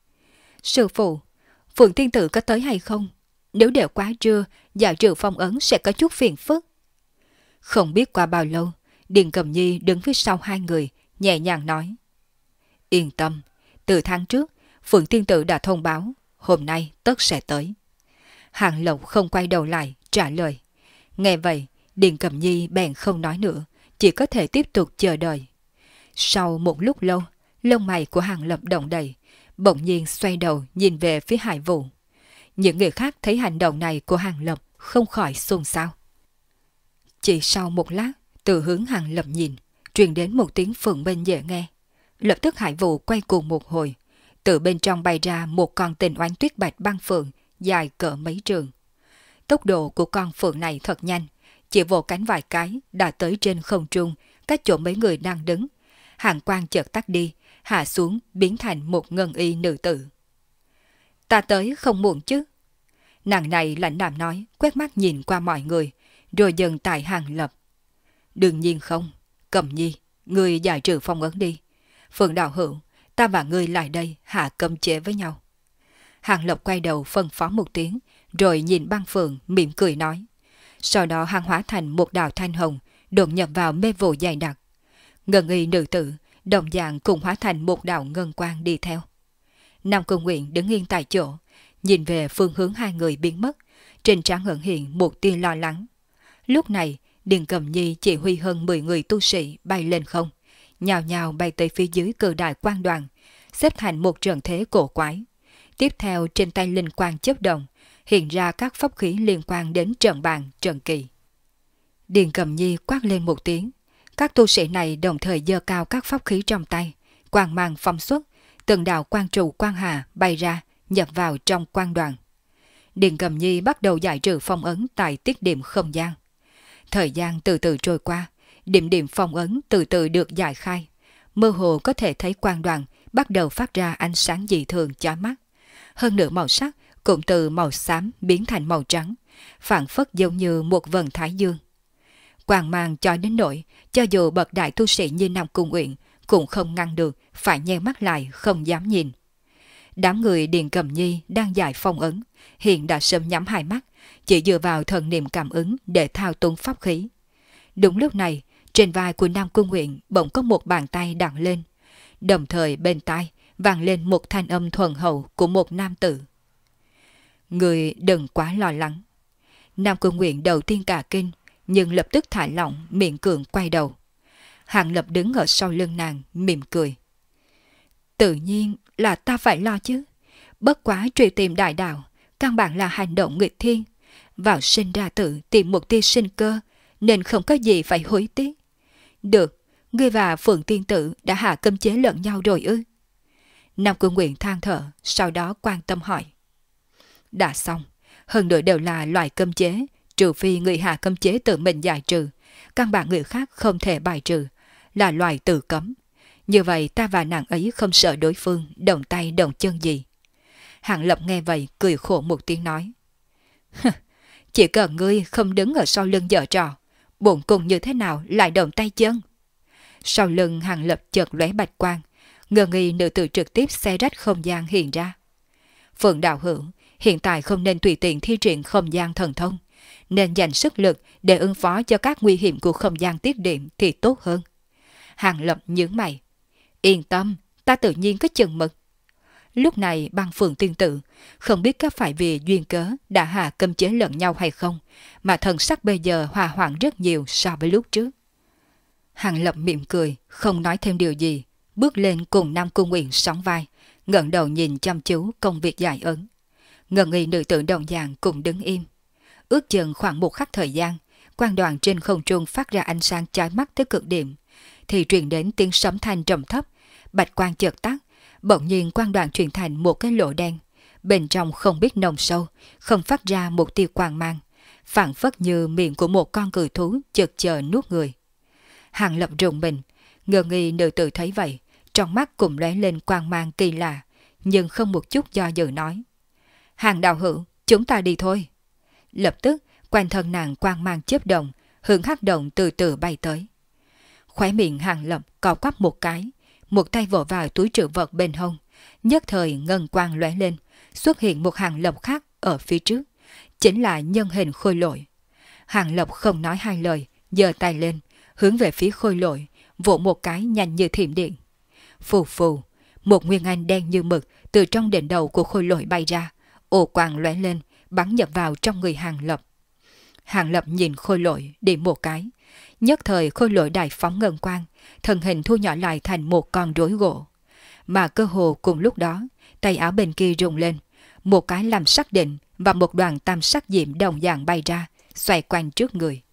Sư phụ, Phượng Tiên Tử có tới hay không? Nếu đều quá trưa, giải trừ phong ấn sẽ có chút phiền phức. Không biết qua bao lâu, Điền Cầm Nhi đứng phía sau hai người, nhẹ nhàng nói. Yên tâm, từ tháng trước, Phượng Tiên Tử đã thông báo, hôm nay tất sẽ tới. Hàng Lộc không quay đầu lại, trả lời. Nghe vậy, Điền Cầm Nhi bèn không nói nữa, chỉ có thể tiếp tục chờ đợi. Sau một lúc lâu, lông mày của Hàng Lập động đầy, bỗng nhiên xoay đầu nhìn về phía Hải Vũ. Những người khác thấy hành động này của Hàng Lập không khỏi xôn xao. Chỉ sau một lát, từ hướng Hàng Lập nhìn, truyền đến một tiếng phượng bên dễ nghe. Lập tức Hải Vũ quay cuồng một hồi, từ bên trong bay ra một con tình oánh tuyết bạch băng phượng dài cỡ mấy trường. Tốc độ của con phượng này thật nhanh, chỉ vỗ cánh vài cái đã tới trên không trung, cách chỗ mấy người đang đứng. Hàng quang chợt tắt đi, hạ xuống biến thành một ngân y nữ tử. Ta tới không muộn chứ? Nàng này lãnh đạm nói, quét mắt nhìn qua mọi người, rồi dần tại Hàng Lập. Đương nhiên không, Cầm Nhi, ngươi giải trừ phong ấn đi. Phượng đạo hữu, ta và ngươi lại đây hạ cấm chế với nhau. Hàng Lập quay đầu phân phó một tiếng, rồi nhìn băng phượng mỉm cười nói. Sau đó hàng hóa thành một đạo thanh hồng, đột nhập vào mê vụ dày đặc. Ngân y nữ tử, đồng dạng cùng hóa thành một đạo ngân quang đi theo. Nam Cung Nguyện đứng yên tại chỗ, nhìn về phương hướng hai người biến mất, trên trán ẩn hiện một tia lo lắng. Lúc này, Điền Cầm Nhi chỉ huy hơn 10 người tu sĩ bay lên không, nhào nhào bay tới phía dưới cự đại quan đoàn, xếp thành một trận thế cổ quái. Tiếp theo trên tay linh quang chớp động, hiện ra các pháp khí liên quan đến trận bàn, trận kỳ. Điền Cầm Nhi quát lên một tiếng, Các tu sĩ này đồng thời giơ cao các pháp khí trong tay, quang mang phóng xuất, từng đạo quang trụ quang hà bay ra, nhập vào trong quang đoàn. Điền Cầm Nhi bắt đầu giải trừ phong ấn tại tiết điểm không gian. Thời gian từ từ trôi qua, điểm điểm phong ấn từ từ được giải khai. Mơ hồ có thể thấy quang đoàn bắt đầu phát ra ánh sáng dị thường chói mắt. Hơn nữa màu sắc cũng từ màu xám biến thành màu trắng, phảng phất giống như một vầng thái dương. Quang mang chói đến nỗi, cho dù bậc đại tu sĩ như Nam Cung Uyển cũng không ngăn được, phải nheo mắt lại không dám nhìn. Đám người Điền Cầm Nhi đang giải phong ấn, hiện đã sớm nhắm hai mắt, chỉ dựa vào thần niệm cảm ứng để thao túng pháp khí. Đúng lúc này, trên vai của Nam Cung Uyển bỗng có một bàn tay đặt lên, đồng thời bên tai vang lên một thanh âm thuần hậu của một nam tử. Người đừng quá lo lắng. Nam Cung Uyển đầu tiên cả kinh, nhưng lập tức thả lỏng, miệng cường quay đầu. Hàng Lập đứng ở sau lưng nàng, mỉm cười. Tự nhiên là ta phải lo chứ. Bất quá truy tìm đại đạo, căn bản là hành động nghịch thiên. Vào sinh ra tử tìm một tia sinh cơ, nên không có gì phải hối tiếc. Được, ngươi và Phượng Tiên Tử đã hạ cấm chế lẫn nhau rồi ư? Nam Cung Uyển than thở, sau đó quan tâm hỏi. Đã xong, hơn nữa đều là loại cấm chế, trừ phi người hạ cấm chế tự mình giải trừ, căn bản người khác không thể bài trừ, là loại tự cấm. Như vậy ta và nàng ấy không sợ đối phương động tay động chân gì. Hàng Lập nghe vậy cười khổ một tiếng nói. Chỉ cần ngươi không đứng ở sau lưng giở trò, bổn cung như thế nào lại động tay chân. Sau lưng Hàng Lập chợt lóe bạch quang, ngờ nghi nữ tử trực tiếp xé rách không gian hiện ra. Phượng đạo hữu, hiện tại không nên tùy tiện thi triển không gian thần thông, nên dành sức lực để ứng phó cho các nguy hiểm của không gian tiết điểm thì tốt hơn. Hàng Lập nhướng mày. Yên tâm, ta tự nhiên có chừng mực. Lúc này Băng Phượng Tiên Tử không biết có phải vì duyên cớ đã hạ cấm chế lẫn nhau hay không, mà thần sắc bây giờ hòa hoãn rất nhiều so với lúc trước. Hàng Lập mỉm cười, không nói thêm điều gì, bước lên cùng Nam Cung Uyển sóng vai, ngẩng đầu nhìn chăm chú công việc giải ấn. Ngân nghi nữ tử đồng dạng cũng đứng im. Ước chừng khoảng một khắc thời gian, quang đoàn trên không trung phát ra ánh sáng chói mắt tới cực điểm, thì truyền đến tiếng sấm thanh trầm thấp, bạch quang chợt tắt, bỗng nhiên quang đoàn chuyển thành một cái lỗ đen, bên trong không biết nồng sâu, không phát ra một tia quang mang, phảng phất như miệng của một con cừu thú chực chờ nuốt người. Hàng Lập rùng mình, ngờ nghi nữ tử thấy vậy, trong mắt cũng lóe lên quang mang kỳ lạ, nhưng không một chút do dự nói. Hàng đạo hữu, chúng ta đi thôi. Lập tức, quanh thân nàng quang mang chớp động, hướng hắc động từ từ bay tới. Khóe miệng Hàng Lập co quắp một cái, một tay vỗ vào túi trữ vật bên hông, nhất thời ngân quang lóe lên, xuất hiện một Hàng Lập khác ở phía trước, chính là nhân hình khôi lỗi. Hàng Lập không nói hai lời, giơ tay lên, hướng về phía khôi lỗi, vỗ một cái nhanh như thiểm điện. Phù phù, một nguyên anh đen như mực từ trong đỉnh đầu của khôi lỗi bay ra, ồ quang lóe lên, bắn nhập vào trong người Hàng Lập. Hàng Lập nhìn khôi lỗi điểm một cái, nhất thời khôi lỗi đại phóng ngân quang, thân hình thu nhỏ lại thành một con rối gỗ. Mà cơ hồ cùng lúc đó, tay áo bên kia rung lên, một cái làm sắc định và một đoàn tam sắc diệm đồng dạng bay ra, xoay quanh trước người.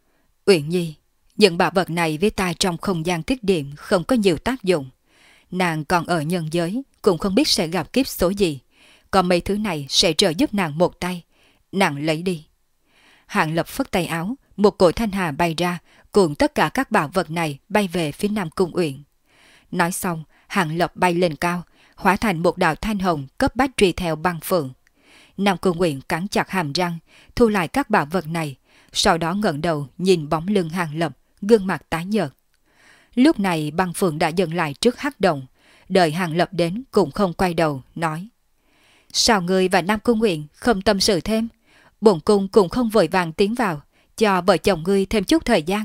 Uyển Nhi, những bảo vật này với ta trong không gian tiết điểm không có nhiều tác dụng. Nàng còn ở nhân giới, cũng không biết sẽ gặp kiếp số gì. Còn mấy thứ này sẽ trợ giúp nàng một tay. Nàng lấy đi. Hàng Lập phất tay áo, một cội thanh hà bay ra, cùng tất cả các bảo vật này bay về phía Nam Cung Uyển. Nói xong, Hàng Lập bay lên cao, hóa thành một đạo thanh hồng cấp bách truy theo Băng Phượng. Nam Cung Uyển cắn chặt hàm răng, thu lại các bảo vật này, sau đó ngẩng đầu nhìn bóng lưng Hàng Lập, gương mặt tái nhợt. Lúc này Băng Phượng đã dừng lại trước hắc động, đợi Hàng Lập đến cũng không quay đầu, nói: Sao ngươi và Nam Cung Uyển không tâm sự thêm? Bổn cung cũng không vội vàng tiến vào, cho vợ chồng ngươi thêm chút thời gian.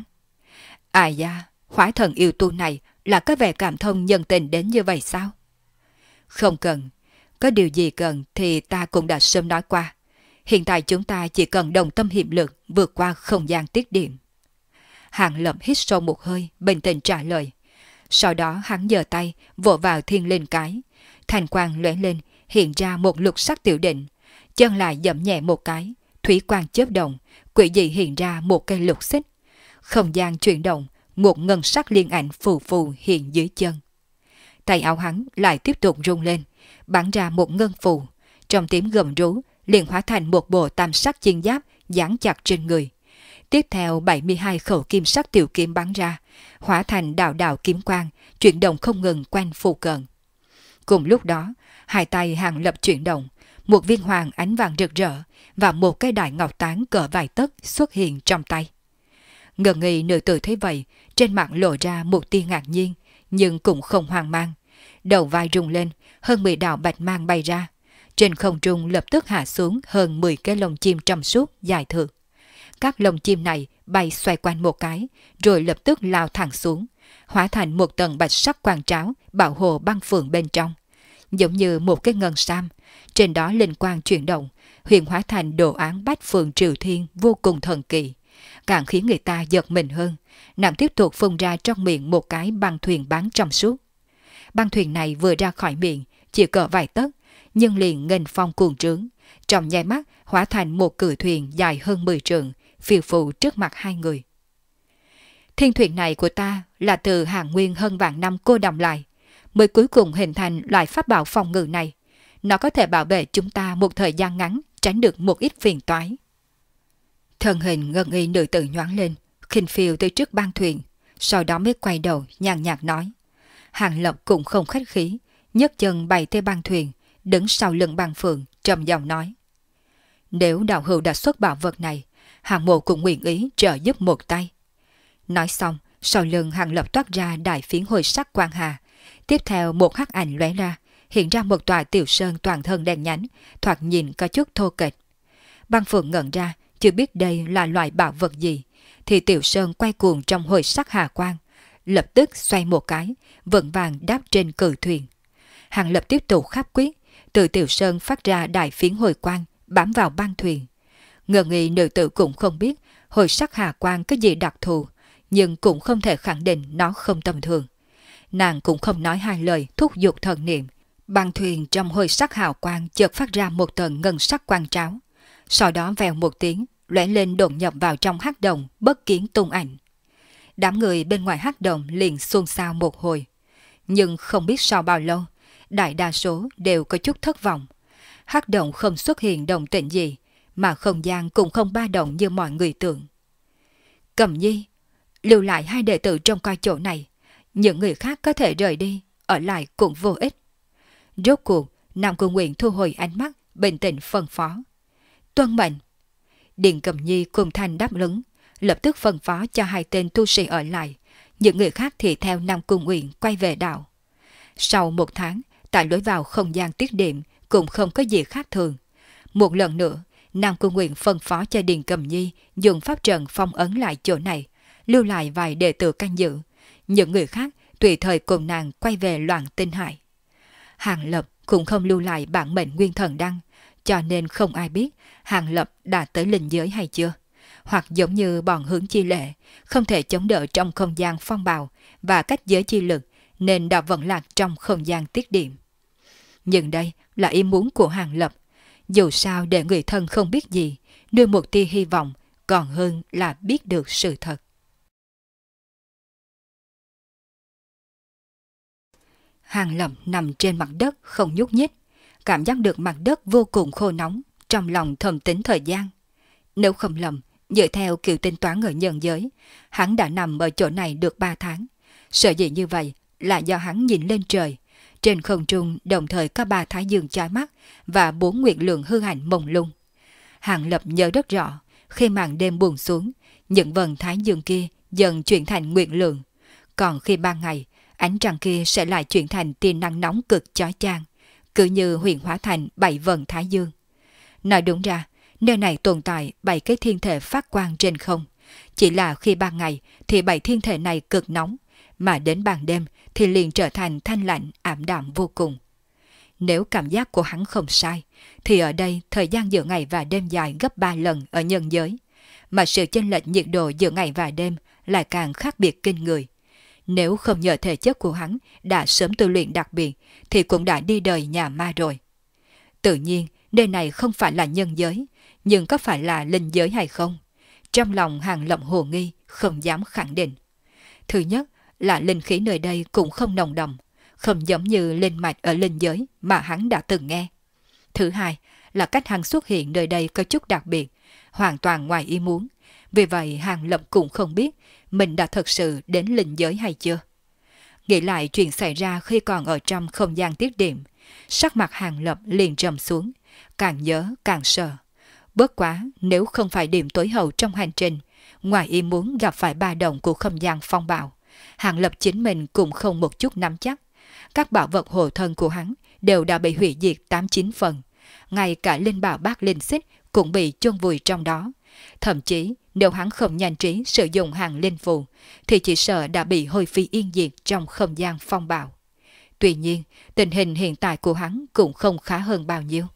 Ai da, hóa thần yêu tu này là có vẻ cảm thông nhân tình đến như vậy sao? Không cần, có điều gì cần thì ta cũng đã sớm nói qua. Hiện tại chúng ta chỉ cần đồng tâm hiệp lực vượt qua không gian tiết điểm. Hàng Lập hít sâu một hơi, bình tĩnh trả lời. Sau đó hắn giơ tay vỗ vào thiên linh cái, thành quang lóe lên, hiện ra một lục sắc tiểu định, chân lại dẫm nhẹ một cái, thủy quang chớp động, quỷ dị hiện ra một cây lục xích. Không gian chuyển động, một ngân sắc liên ảnh phù phù hiện dưới chân. Tay áo hắn lại tiếp tục rung lên, bắn ra một ngân phù, trong tiếng gầm rú liền hóa thành một bộ tam sắc chiến giáp dán chặt trên người. Tiếp theo 72 khẩu kim sắc tiểu kiếm bắn ra, hóa thành đạo đạo kiếm quang, chuyển động không ngừng quanh phù cận. Cùng lúc đó, hai tay Hàng Lập chuyển động, một viên hoàng ánh vàng rực rỡ và một cái đại ngọc tán cỡ vài tấc xuất hiện trong tay. Ngờ nghi nữ tử thấy vậy, trên mặt lộ ra một tia ngạc nhiên, nhưng cũng không hoang mang. Đầu vai rung lên, hơn 10 đạo bạch mang bay ra. Trên không trung lập tức hạ xuống hơn 10 cái lông chim trong suốt dài thượng. Các lông chim này bay xoay quanh một cái, rồi lập tức lao thẳng xuống, hóa thành một tầng bạch sắc quang tráo bảo hộ băng phượng bên trong. Giống như một cái ngân sam, trên đó linh quang chuyển động, huyền hóa thành đồ án bách phượng triều thiên vô cùng thần kỳ. Càng khiến người ta giật mình hơn, nàng tiếp tục phun ra trong miệng một cái băng thuyền bán trong suốt. Băng thuyền này vừa ra khỏi miệng, chỉ cỡ vài tấc, nhưng liền nghênh phong cuồng trướng, trong nháy mắt hóa thành một cự thuyền dài hơn 10 trượng, phiêu phù trước mặt hai người. Thiên thuyền này của ta là từ Hàng Nguyên hơn vạn năm cô đọng lại, mới cuối cùng hình thành loại pháp bảo phòng ngự này. Nó có thể bảo vệ chúng ta một thời gian ngắn, tránh được một ít phiền toái. Thân hình ngân y nữ tử nhoáng lên, khinh phiêu tới trước băng thuyền, sau đó mới quay đầu nhàn nhạt nói. Hàng Lập cũng không khách khí, nhấc chân bay tới băng thuyền, đứng sau lưng băng phượng, trầm giọng nói. Nếu đạo hữu đã xuất bảo vật này, Hàng mộ cũng nguyện ý trợ giúp một tay. Nói xong, sau lưng Hàng Lập toát ra đại phiến hồi sắc quang hà. Tiếp theo một hắc ảnh lóe ra, hiện ra một tòa tiểu sơn toàn thân đen nhánh, thoạt nhìn có chút thô kệch. Băng phượng ngẩn ra, chưa biết đây là loại bảo vật gì, thì tiểu sơn quay cuồng trong hồi sắc hà quang, lập tức xoay một cái, vững vàng đáp trên cự thuyền. Hàng Lập tiếp tục khắp quyết, từ tiểu sơn phát ra đại phiến hồi quang, bám vào băng thuyền. Ngờ nghi nữ tử cũng không biết hồi sắc hà quang có gì đặc thù, nhưng cũng không thể khẳng định nó không tầm thường. Nàng cũng không nói hai lời thúc giục thần niệm. Băng thuyền trong hồi sắc hào quang chợt phát ra một tầng ngân sắc quang tráo. Sau đó vèo một tiếng, lóe lên đột nhập vào trong hắc động, bất kiến tung ảnh. Đám người bên ngoài hắc động liền xôn xao một hồi. Nhưng không biết sau bao lâu, đại đa số đều có chút thất vọng. Hắc động không xuất hiện động tĩnh gì, mà không gian cũng không ba động như mọi người tưởng. Cầm Nhi, lưu lại hai đệ tử trong coi chỗ này, những người khác có thể rời đi, ở lại cũng vô ích. Rốt cuộc, Nam Cung Nguyện thu hồi ánh mắt, bình tĩnh phân phó. Tuân mệnh. Điền Cầm Nhi cùng thanh đáp ứng, lập tức phân phó cho hai tên tu sĩ ở lại, những người khác thì theo Nam Cung Nguyện quay về đảo. Sau một tháng, tại lối vào không gian tiết điểm cũng không có gì khác thường. Một lần nữa, Nam Cung Nguyện phân phó cho Điền Cầm Nhi dùng pháp trận phong ấn lại chỗ này, lưu lại vài đệ tử canh giữ. Những người khác tùy thời cùng nàng quay về Loạn Tinh Hải. Hàng Lập cũng không lưu lại bản mệnh nguyên thần đăng, cho nên không ai biết Hàng Lập đã tới linh giới hay chưa. Hoặc giống như bọn Hướng Chi Lệ, không thể chống đỡ trong không gian phong bào và cách giới chi lực, nên đã vẫn lạc trong không gian tiết điểm. Nhưng đây là ý muốn của Hàng Lập. Dù sao để người thân không biết gì, nuôi một tia hy vọng, còn hơn là biết được sự thật. Hàng Lập nằm trên mặt đất không nhúc nhích, cảm giác được mặt đất vô cùng khô nóng, trong lòng thầm tính thời gian. Nếu không lầm, dựa theo kiểu tính toán ở nhân giới, hắn đã nằm ở chỗ này được 3 tháng. Sợ gì như vậy là do hắn nhìn lên trời. Trên không trung đồng thời có 3 thái dương chói mắt và 4 nguyệt lượng hư ảnh mông lung. Hàng Lập nhớ rất rõ, khi màn đêm buông xuống, những vầng thái dương kia dần chuyển thành nguyệt lượng. Còn khi ban ngày, ánh trăng kia sẽ lại chuyển thành tia nắng nóng cực chói chang, cứ như huyền hóa thành 7 vầng thái dương. Nói đúng ra, nơi này tồn tại 7 cái thiên thể phát quang trên không. Chỉ là khi ban ngày thì 7 thiên thể này cực nóng, mà đến ban đêm thì liền trở thành thanh lạnh ảm đạm vô cùng. Nếu cảm giác của hắn không sai, thì ở đây thời gian giữa ngày và đêm dài gấp 3 lần ở nhân giới, mà sự chênh lệch nhiệt độ giữa ngày và đêm lại càng khác biệt kinh người. Nếu không nhờ thể chất của hắn đã sớm tu luyện đặc biệt, thì cũng đã đi đời nhà ma rồi. Tự nhiên, nơi này không phải là nhân giới, nhưng có phải là linh giới hay không? Trong lòng Hàng Lập hồ nghi, không dám khẳng định. Thứ nhất là linh khí nơi đây cũng không nồng đậm, không giống như linh mạch ở linh giới mà hắn đã từng nghe. Thứ hai là cách hắn xuất hiện nơi đây có chút đặc biệt, hoàn toàn ngoài ý muốn. Vì vậy Hàng Lập cũng không biết mình đã thật sự đến linh giới hay chưa. Nghĩ lại chuyện xảy ra khi còn ở trong không gian tiết điểm, sắc mặt Hàng Lập liền trầm xuống, càng nhớ càng sợ. Bất quá nếu không phải điểm tối hậu trong hành trình, ngoài ý muốn gặp phải ba động của không gian phong bạo, Hàng Lập chính mình cũng không một chút nắm chắc. Các bảo vật hộ thân của hắn đều đã bị hủy diệt 8-9 phần, ngay cả linh bảo bát linh xích cũng bị chôn vùi trong đó. Thậm chí nếu hắn không nhanh trí sử dụng hàng linh phù thì chỉ sợ đã bị hôi phi yên diệt trong không gian phong bạo. Tuy nhiên tình hình hiện tại của hắn cũng không khá hơn bao nhiêu.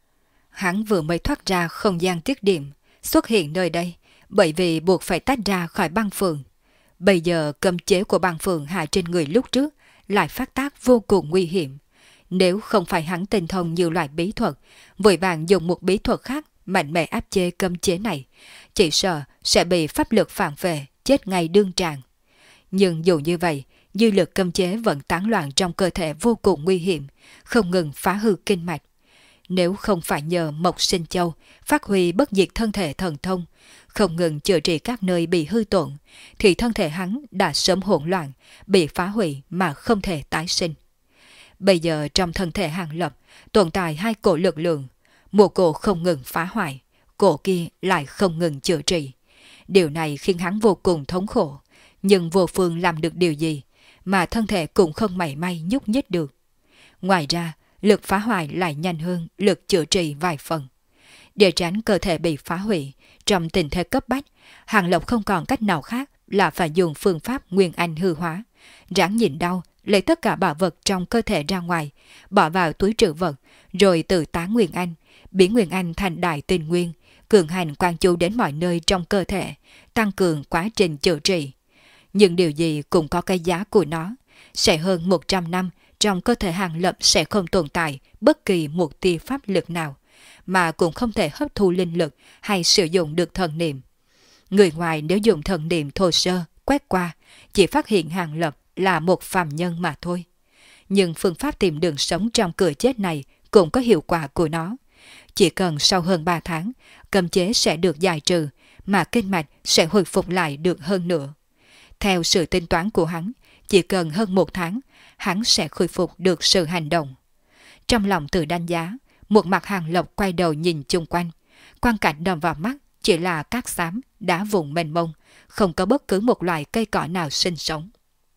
Hắn vừa mới thoát ra không gian tiết điểm, xuất hiện nơi đây bởi vì buộc phải tách ra khỏi băng phường. Bây giờ cấm chế của băng phường hạ trên người lúc trước lại phát tác vô cùng nguy hiểm. Nếu không phải hắn tinh thông nhiều loại bí thuật, vội vàng dùng một bí thuật khác mạnh mẽ áp chế cấm chế này, chỉ sợ sẽ bị pháp lực phản vệ, chết ngay đương tràng. Nhưng dù như vậy, dư lực cấm chế vẫn tán loạn trong cơ thể vô cùng nguy hiểm, không ngừng phá hư kinh mạch. Nếu không phải nhờ Mộc Sinh Châu phát huy bất diệt thân thể thần thông, không ngừng chữa trị các nơi bị hư tổn, thì thân thể hắn đã sớm hỗn loạn, bị phá hủy mà không thể tái sinh. Bây giờ trong thân thể Hàng Lập tồn tại hai cổ lực lượng, một cổ không ngừng phá hoại, cổ kia lại không ngừng chữa trị. Điều này khiến hắn vô cùng thống khổ, nhưng vô phương làm được điều gì, mà thân thể cũng không mảy may nhúc nhích được. Ngoài ra, lực phá hoại lại nhanh hơn lực chữa trị vài phần. Để tránh cơ thể bị phá hủy, trong tình thế cấp bách, Hàng Lập không còn cách nào khác là phải dùng phương pháp Nguyên Anh hư hóa, ráng nhịn đau, lấy tất cả bảo vật trong cơ thể ra ngoài, bỏ vào túi trữ vật, rồi tự tán Nguyên Anh, biến Nguyên Anh thành đại tinh nguyên, cường hành quan chú đến mọi nơi trong cơ thể, tăng cường quá trình chữa trị. Nhưng điều gì cũng có cái giá của nó, sẽ hơn 100 năm trong cơ thể Hàng Lập sẽ không tồn tại bất kỳ một tia pháp lực nào, mà cũng không thể hấp thu linh lực hay sử dụng được thần niệm. Người ngoài nếu dùng thần niệm thô sơ, quét qua, chỉ phát hiện Hàng Lập là một phàm nhân mà thôi. Nhưng phương pháp tìm đường sống trong cửa chết này cũng có hiệu quả của nó. Chỉ cần sau hơn 3 tháng, cấm chế sẽ được giải trừ, mà kinh mạch sẽ hồi phục lại được hơn nữa. Theo sự tính toán của hắn, chỉ cần hơn 1 tháng, hắn sẽ khôi phục được sự hành động. Trong lòng tự đánh giá, một mặt Hàng Lập quay đầu nhìn chung quanh. Quang cảnh đập vào mắt chỉ là cát xám, đá vụn mênh mông, không có bất cứ một loài cây cỏ nào sinh sống.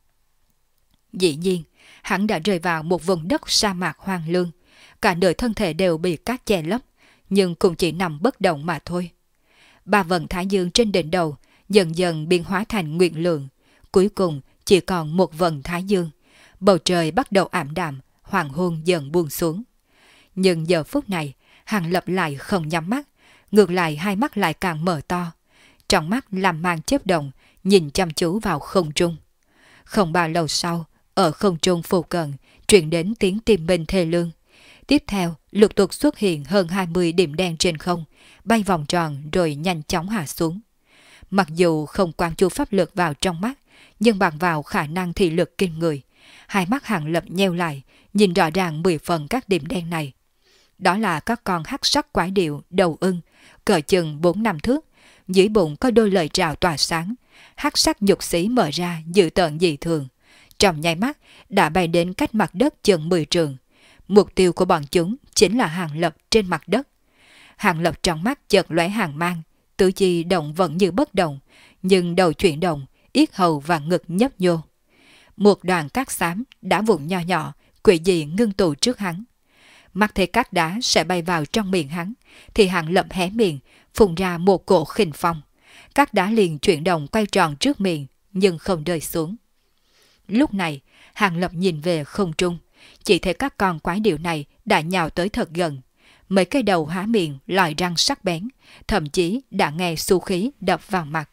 Dĩ nhiên, hắn đã rơi vào một vùng đất sa mạc hoang lương. Cả đời thân thể đều bị cát che lấp, nhưng cũng chỉ nằm bất động mà thôi. 3 vầng thái dương trên đỉnh đầu dần dần biến hóa thành nguyện lượng. Cuối cùng chỉ còn 1 vầng thái dương. Bầu trời bắt đầu ảm đạm, hoàng hôn dần buông xuống. Nhưng giờ phút này, Hàng Lập lại không nhắm mắt, ngược lại hai mắt lại càng mở to. Trong mắt làm màn chớp động, nhìn chăm chú vào không trung. Không bao lâu sau, ở không trung phụ cận truyền đến tiếng tim minh thê lương. Tiếp theo, lục tục xuất hiện hơn 20 điểm đen trên không, bay vòng tròn rồi nhanh chóng hạ xuống. Mặc dù không quan chú pháp lực vào trong mắt, nhưng bằng vào khả năng thị lực kinh người, hai mắt Hàng Lập nheo lại, nhìn rõ ràng 10 phần các điểm đen này. Đó là các con hắc sắc quái điệu đầu ưng, cỡ chừng 4-5 thước, dưới bụng có đôi lợi trào tỏa sáng, hắc sắc nhục xí mở ra dự tợn dị thường. Trong nháy mắt đã bay đến cách mặt đất chừng 10 trượng. Mục tiêu của bọn chúng chính là Hàng Lập trên mặt đất. Hàng Lập trong mắt chợt lóe hàn mang, tứ chi động vẫn như bất động, nhưng đầu chuyển động, yết hầu và ngực nhấp nhô. Một đoàn cát xám đã vụn nho nhỏ, quỷ dị ngưng tụ trước hắn. Mắt thấy cát đá sẽ bay vào trong miệng hắn, thì Hàng Lập hé miệng, phun ra một cổ khinh phong. Cát đá liền chuyển động quay tròn trước miệng, nhưng không rơi xuống. Lúc này, Hàng Lập nhìn về không trung, chỉ thấy các con quái điệu này đã nhào tới thật gần. Mấy cái đầu há miệng lòi răng sắc bén, thậm chí đã nghe xu khí đập vào mặt.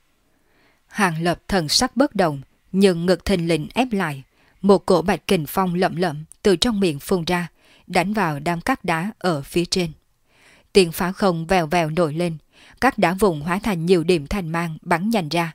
Hàng Lập thần sắc bất động, nhưng ngực thình lình ép lại. Một cổ bạch kình phong lậm lậm từ trong miệng phun ra, đánh vào đám cát đá ở phía trên. Tiếng phá không vèo vèo nổi lên, các đá vùng hóa thành nhiều điểm thanh mang bắn nhanh ra.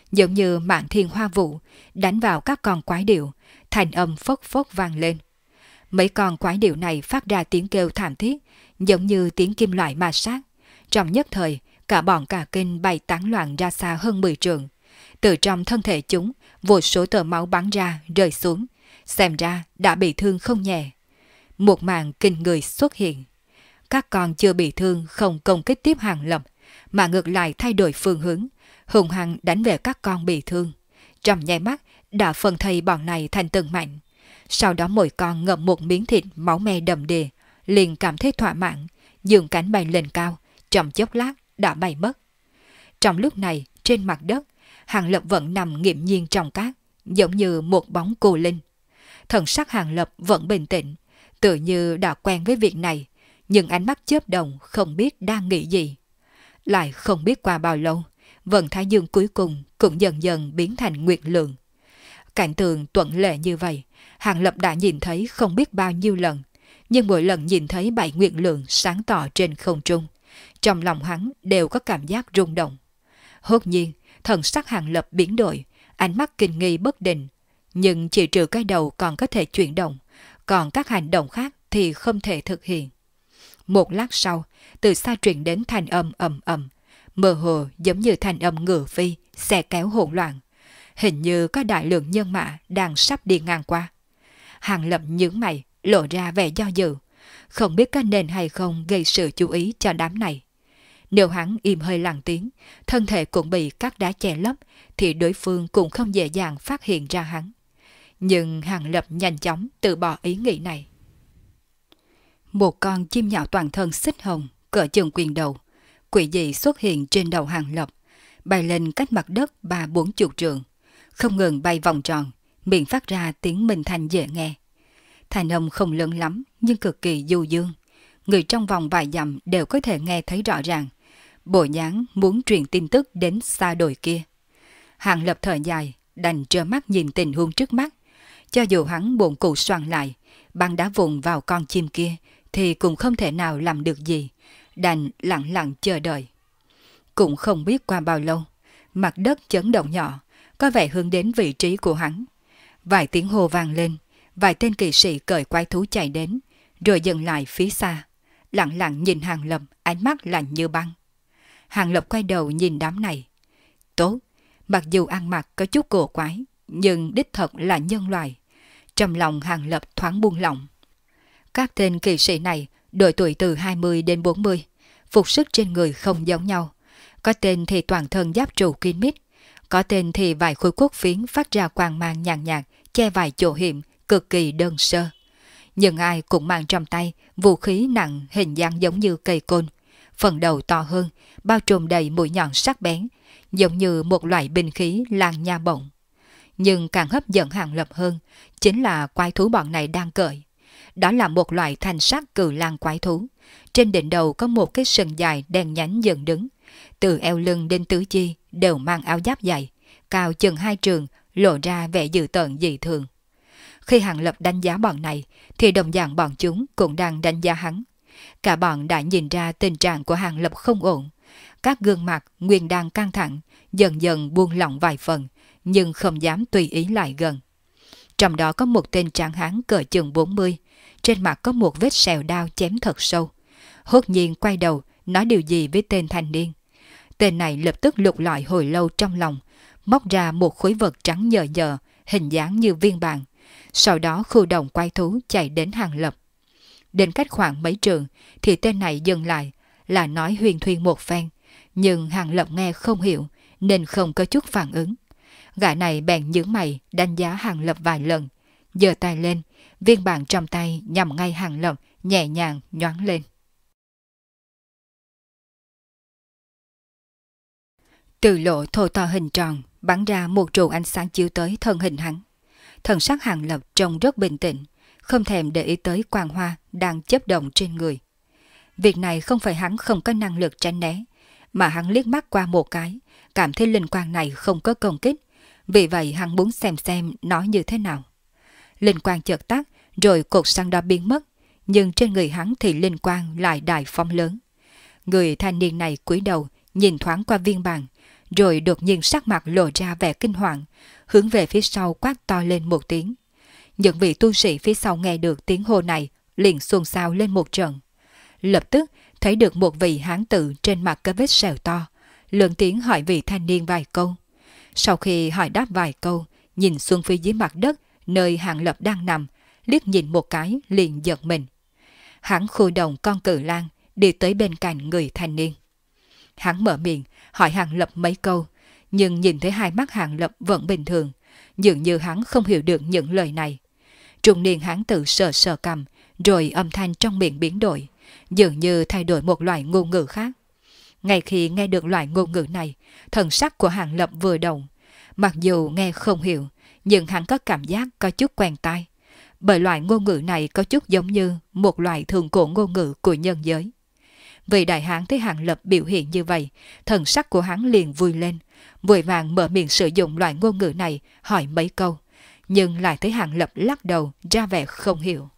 giống như mạn thiên hoa vũ, đánh vào các con quái điểu, thành âm phốc phốc vang lên. Mấy con quái điểu này phát ra tiếng kêu thảm thiết, giống như tiếng kim loại ma sát. Trong nhất thời, cả bọn cả kinh bay tán loạn ra xa hơn 10 trượng. Từ trong thân thể chúng, vô số tờ máu bắn ra, rơi xuống. Xem ra đã bị thương không nhẹ. Một màn kinh người xuất hiện. Các con chưa bị thương không công kích tiếp Hàng Lập, mà ngược lại thay đổi phương hướng, hùng hăng đánh về các con bị thương. Trong nháy mắt đã phân thây bọn này thành từng mảnh. Sau đó mỗi con ngậm một miếng thịt máu me đầm đìa, liền cảm thấy thỏa mãn, dương cánh bay lên cao, trong chốc lát đã bay mất. Trong lúc này, trên mặt đất, Hàng Lập vẫn nằm nghiễm nhiên trong cát, giống như một bóng cô linh. Thần sắc Hàng Lập vẫn bình tĩnh, tự như đã quen với việc này, nhưng ánh mắt chớp động không biết đang nghĩ gì. Lại không biết qua bao lâu, Vân Thái Dương cuối cùng cũng dần dần biến thành nguyệt lượng. Cảnh tượng tuấn lệ như vậy, Hàng Lập đã nhìn thấy không biết bao nhiêu lần, nhưng mỗi lần nhìn thấy 7 nguyệt lượng sáng tỏ trên không trung, trong lòng hắn đều có cảm giác rung động. Hốt nhiên, thần sắc Hàng Lập biến đổi, ánh mắt kinh nghi bất định, nhưng chỉ trừ cái đầu còn có thể chuyển động, còn các hành động khác thì không thể thực hiện. Một lát sau, từ xa truyền đến thanh âm ầm ầm, mơ hồ giống như thanh âm ngựa phi, xe kéo hỗn loạn. Hình như có đại lượng nhân mã đang sắp đi ngang qua. Hàng Lập nhướng mày, lộ ra vẻ do dự, không biết có nên hay không gây sự chú ý cho đám này. Nếu hắn im hơi lặng tiếng, thân thể cũng bị các đá che lấp, thì đối phương cũng không dễ dàng phát hiện ra hắn. Nhưng Hàng Lập nhanh chóng từ bỏ ý nghĩ này. Một con chim nhỏ toàn thân xích hồng, cỡ chừng quyền đầu, quỷ dị xuất hiện trên đầu Hàng Lập, bay lên cách mặt đất 30-40 trượng, không ngừng bay vòng tròn, miệng phát ra tiếng minh thanh dễ nghe. Thanh âm không lớn lắm nhưng cực kỳ du dương, người trong vòng vài dặm đều có thể nghe thấy rõ ràng, bộ dáng muốn truyền tin tức đến xa đồi kia. Hàng Lập thở dài, đành trơ mắt nhìn tình huống trước mắt. Cho dù hắn bụng cụ xoàn lại, băng đá vụn vào con chim kia, thì cũng không thể nào làm được gì, đành lặng lặng chờ đợi. Cũng không biết qua bao lâu, mặt đất chấn động nhỏ, có vẻ hướng đến vị trí của hắn. Vài tiếng hô vang lên, vài tên kỵ sĩ cởi quái thú chạy đến, rồi dừng lại phía xa, lặng lặng nhìn Hàng Lập, ánh mắt lạnh như băng. Hàng Lập quay đầu nhìn đám này. Tốt, mặc dù ăn mặc có chút cổ quái, nhưng đích thật là nhân loại. Trong lòng Hàng Lập thoáng buông lỏng. Các tên kỵ sĩ này độ tuổi từ 20 đến 40, phục sức trên người không giống nhau. Có tên thì toàn thân giáp trụ kín mít, có tên thì vài khối cốt phiến phát ra quang mang nhàn nhạt, che vài chỗ hiểm, cực kỳ đơn sơ. Nhưng ai cũng mang trong tay vũ khí nặng hình dáng giống như cây côn, phần đầu to hơn, bao trùm đầy mũi nhọn sắc bén, giống như một loại binh khí lang nha bổng. Nhưng càng hấp dẫn Hàng Lập hơn chính là quái thú bọn này đang cởi. Đó là một loại thanh sắc cự lang quái thú. Trên đỉnh đầu có một cái sừng dài đen nhánh dựng đứng. Từ eo lưng đến tứ chi đều mang áo giáp dày, cao chừng 2 trượng, lộ ra vẻ dữ tợn dị thường. Khi Hàng Lập đánh giá bọn này, thì đồng dạng bọn chúng cũng đang đánh giá hắn. Cả bọn đã nhìn ra tình trạng của Hàng Lập không ổn. Các gương mặt nguyên đang căng thẳng, dần dần buông lỏng vài phần, nhưng không dám tùy ý lại gần. Trong đó có một tên tráng hán cỡ chừng 40, trên mặt có một vết sẹo đao chém thật sâu. Hốt nhiên quay đầu, nói điều gì với tên thanh niên. Tên này lập tức lục lọi hồi lâu trong lòng, móc ra một khối vật trắng nhờ nhờ, hình dáng như viên bàn. Sau đó khu động quái thú chạy đến Hàng Lập. Đến cách khoảng mấy trượng thì tên này dừng lại, là nói huyền thuyên một phen, nhưng Hàng Lập nghe không hiểu nên không có chút phản ứng. Gã này bèn nhướng mày đánh giá Hàng Lập vài lần, giơ tay lên, viên bàn trong tay nhằm ngay Hàng Lập, nhẹ nhàng nhoáng lên. Từ lỗ thô to hình tròn bắn ra một trụ ánh sáng chiếu tới thân hình hắn. Thần sắc Hàng Lập trông rất bình tĩnh, không thèm để ý tới quang hoa đang chớp động trên người. Việc này không phải hắn không có năng lực tránh né, mà hắn liếc mắt qua một cái, cảm thấy linh quang này không có công kích, vì vậy hắn muốn xem nó như thế nào. Linh quang chợt tắt, rồi cột sáng đó biến mất, nhưng trên người hắn thì linh quang lại đại phóng lớn. Người thanh niên này cúi đầu, nhìn thoáng qua viên bàn, rồi đột nhiên sắc mặt lộ ra vẻ kinh hoàng, hướng về phía sau quát to lên một tiếng. Những vị tu sĩ phía sau nghe được tiếng hô này liền xôn xao lên một trận. Lập tức thấy được một vị hán tử trên mặt có vết sẹo to, lớn tiếng hỏi vị thanh niên vài câu. Sau khi hỏi đáp vài câu, nhìn xuống phía dưới mặt đất nơi Hàng Lập đang nằm, liếc nhìn một cái liền giật mình. Hắn khu động con cự lang đi tới bên cạnh người thanh niên. Hắn mở miệng hỏi Hàng Lập mấy câu, nhưng nhìn thấy hai mắt Hàng Lập vẫn bình thường, dường như hắn không hiểu được những lời này. Trung niên hắn tự sờ sờ cằm, rồi âm thanh trong miệng biến đổi, dường như thay đổi một loại ngôn ngữ khác. Ngay khi nghe được loại ngôn ngữ này, thần sắc của Hàng Lập vừa động. Mặc dù nghe không hiểu, nhưng hắn có cảm giác có chút quen tai, bởi loại ngôn ngữ này có chút giống như một loại thường cổ ngôn ngữ của nhân giới. Vì đại hán thấy Hàng Lập biểu hiện như vậy, thần sắc của hắn liền vui lên, vội vàng mở miệng sử dụng loại ngôn ngữ này hỏi mấy câu, nhưng lại thấy Hàng Lập lắc đầu ra vẻ không hiểu.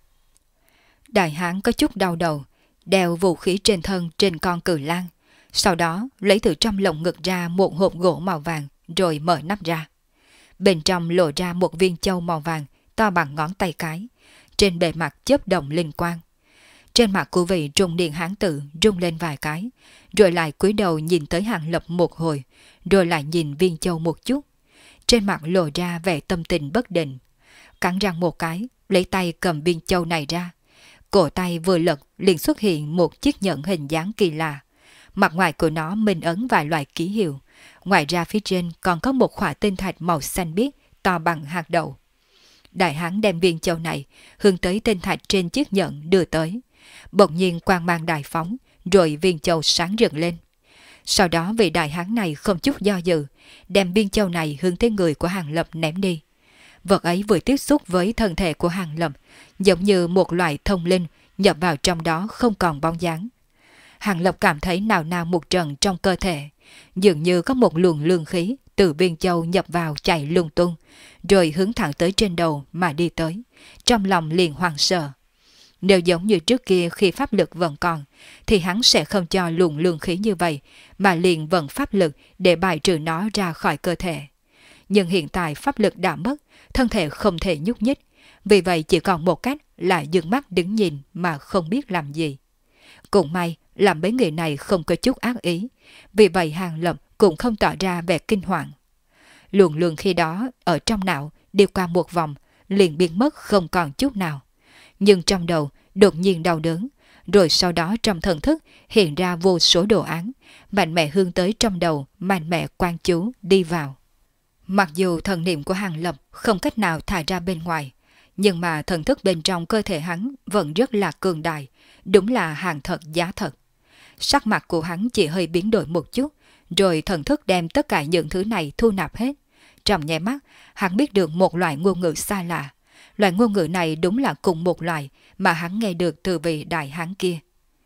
Đại hán có chút đau đầu, đeo vũ khí trên thân trên con cự lang, sau đó lấy từ trong lồng ngực ra một hộp gỗ màu vàng rồi mở nắp ra. Bên trong lộ ra một viên châu màu vàng to bằng ngón tay cái, trên bề mặt chớp động linh quang. Trên mặt của vị trung niên hán tử rung lên vài cái, rồi lại cúi đầu nhìn tới Hàng Lập một hồi, rồi lại nhìn viên châu một chút. Trên mặt lộ ra vẻ tâm tình bất định. Cắn răng một cái, lấy tay cầm viên châu này ra. Cổ tay vừa lật liền xuất hiện một chiếc nhẫn hình dáng kỳ lạ. Mặt ngoài của nó minh ấn vài loại ký hiệu. Ngoài ra phía trên còn có một khỏa tinh thạch màu xanh biếc to bằng hạt đậu. Đại hán đem viên châu này hướng tới tinh thạch trên chiếc nhẫn đưa tới. Bỗng nhiên quang mang đại phóng, rồi viên châu sáng rực lên. Sau đó vị đại hán này không chút do dự, đem viên châu này hướng tới người của Hàng Lập ném đi. Vật ấy vừa tiếp xúc với thân thể của Hàng Lập, giống như một loại thông linh nhập vào trong đó không còn bóng dáng. Hàng Lập cảm thấy nào nào một trận trong cơ thể, dường như có một luồng lương khí từ viên châu nhập vào chạy lung tung, rồi hướng thẳng tới trên đầu mà đi tới. Trong lòng liền hoảng sợ. Nếu giống như trước kia khi pháp lực vẫn còn, thì hắn sẽ không cho luồng lương khí như vậy, mà liền vận pháp lực để bài trừ nó ra khỏi cơ thể. Nhưng hiện tại pháp lực đã mất, thân thể không thể nhúc nhích, vì vậy chỉ còn một cách là dừng mắt đứng nhìn mà không biết làm gì. Cũng may là mấy người này không có chút ác ý, vì vậy Hàng Lập cũng không tỏ ra vẻ kinh hoàng. Luồng lương khi đó ở trong não đi qua một vòng, liền biến mất không còn chút nào. Nhưng trong đầu đột nhiên đau đớn, rồi sau đó trong thần thức hiện ra vô số đồ án, mạnh mẽ hướng tới trong đầu, mạnh mẽ quan chú đi vào. Mặc dù thần niệm của Hàng Lập không cách nào thải ra bên ngoài, nhưng mà thần thức bên trong cơ thể hắn vẫn rất là cường đại, đúng là hàng thật giá thật. Sắc mặt của hắn chỉ hơi biến đổi một chút, rồi thần thức đem tất cả những thứ này thu nạp hết. Trong nháy mắt, hắn biết được một loại ngôn ngữ xa lạ. Loại ngôn ngữ này đúng là cùng một loại mà hắn nghe được từ vị đại hán kia.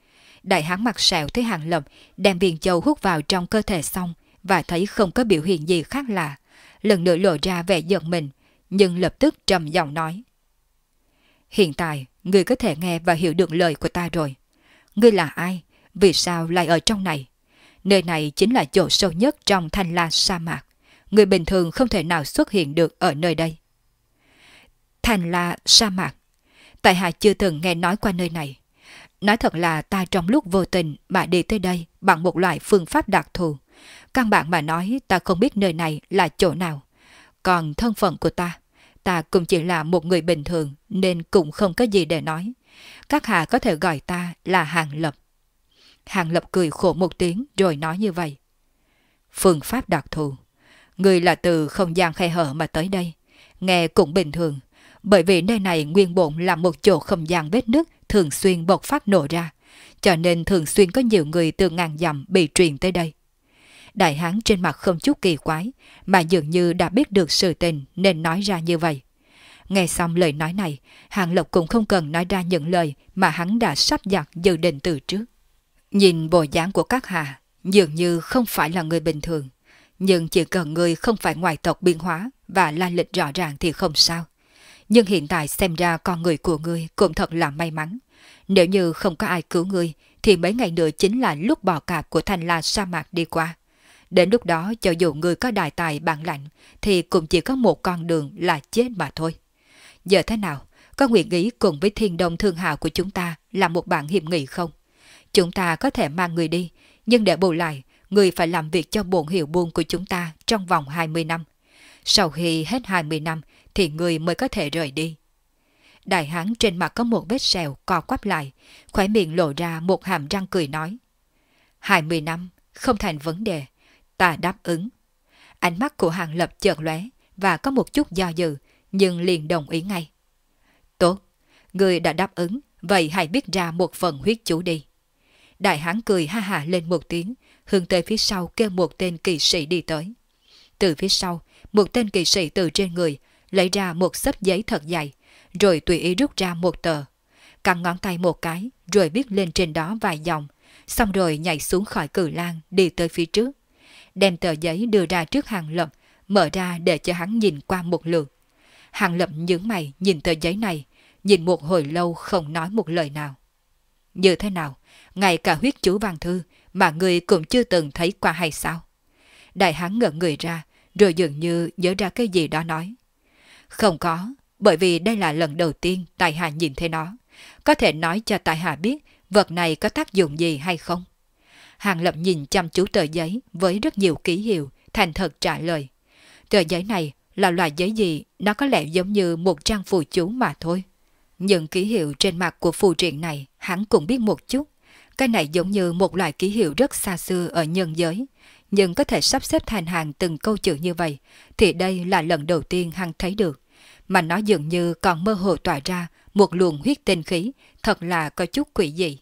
Đại hán mặt sẹo thấy Hàng Lập đem viên châu hút vào trong cơ thể xong và thấy không có biểu hiện gì khác lạ, lần nữa lộ ra vẻ giận mình, nhưng lập tức trầm giọng nói: "Hiện tại, ngươi có thể nghe và hiểu được lời của ta rồi. Ngươi là ai? Vì sao lại ở trong này? Nơi này chính là chỗ sâu nhất trong Thanh La sa mạc. Người bình thường không thể nào xuất hiện được ở nơi đây." Thanh La sa mạc. Tại hạ chưa từng nghe nói qua nơi này. Nói thật là ta trong lúc vô tình mà đi tới đây bằng một loại phương pháp đặc thù. Căn bản mà nói ta không biết nơi này là chỗ nào. Còn thân phận của ta cũng chỉ là một người bình thường nên cũng không có gì để nói. Các hạ có thể gọi ta là Hàng Lập. Hàng Lập cười khổ một tiếng rồi nói như vậy. Phương pháp đặc thù. Người là từ không gian khe hở mà tới đây. Nghe cũng bình thường. Bởi vì nơi này nguyên bổn là một chỗ không gian vết nứt thường xuyên bộc phát nổ ra, cho nên thường xuyên có nhiều người từ ngàn dặm bị truyền tới đây. Đại hán trên mặt không chút kỳ quái, mà dường như đã biết được sự tình nên nói ra như vậy. Nghe xong lời nói này, Hàng Lập cũng không cần nói ra những lời mà hắn đã sắp đặt dự định từ trước. Nhìn bộ dáng của các hạ, dường như không phải là người bình thường, nhưng chỉ cần người không phải ngoại tộc biên hóa và lai lịch rõ ràng thì không sao. Nhưng hiện tại xem ra con người của ngươi cũng thật là may mắn. Nếu như không có ai cứu ngươi, thì mấy ngày nữa chính là lúc bò cạp của Thanh La sa mạc đi qua. Đến lúc đó cho dù người có đại tài bản lãnh thì cũng chỉ có một con đường là chết mà thôi. Giờ thế nào? Có nguyện ý cùng với Thiên Đông Thương Hào của chúng ta làm một bản hiệp nghị không? Chúng ta có thể mang người đi, nhưng để bù lại, người phải làm việc cho bổn hiệu buôn của chúng ta trong vòng 20 năm. Sau khi hết 20 năm thì người mới có thể rời đi. Đại hán trên mặt có một vết sẹo co quắp lại, khóe miệng lộ ra một hàm răng cười nói. 20 năm, không thành vấn đề, ta đáp ứng. Ánh mắt của Hàng Lập chợt lóe và có một chút do dự, nhưng liền đồng ý ngay. Tốt, người đã đáp ứng, vậy hãy viết ra một phần huyết chú đi. Đại hán cười ha hả lên một tiếng, hướng tới phía sau kêu một tên kỵ sĩ đi tới. Từ phía sau, một tên kỵ sĩ từ trên người lấy ra một xấp giấy thật dày, rồi tùy ý rút ra một tờ. Cắm ngón tay một cái, rồi viết lên trên đó vài dòng, xong rồi nhảy xuống khỏi cử lang đi tới phía trước. Đem tờ giấy đưa ra trước Hàng Lập, mở ra để cho hắn nhìn qua một lượt. Hàng Lập nhướng mày nhìn tờ giấy này, nhìn một hồi lâu không nói một lời nào. Như thế nào? Ngay cả huyết chú văn thư mà người cũng chưa từng thấy qua hay sao? Đại hán ngẩn người ra, rồi dường như nhớ ra cái gì đó nói. Không có, bởi vì đây là lần đầu tiên tại hạ nhìn thấy nó. Có thể nói cho tại hạ biết vật này có tác dụng gì hay không? Hàng Lập nhìn chăm chú tờ giấy với rất nhiều ký hiệu, thành thật trả lời. Tờ giấy này là loại giấy gì, nó có lẽ giống như một trang phù chú mà thôi. Những ký hiệu trên mặt của phù triện này hắn cũng biết một chút. Cái này giống như một loại ký hiệu rất xa xưa ở nhân giới, nhưng có thể sắp xếp thành hàng từng câu chữ như vậy, thì đây là lần đầu tiên hắn thấy được. Mà nó dường như còn mơ hồ tỏa ra một luồng huyết tinh khí, thật là có chút quỷ dị.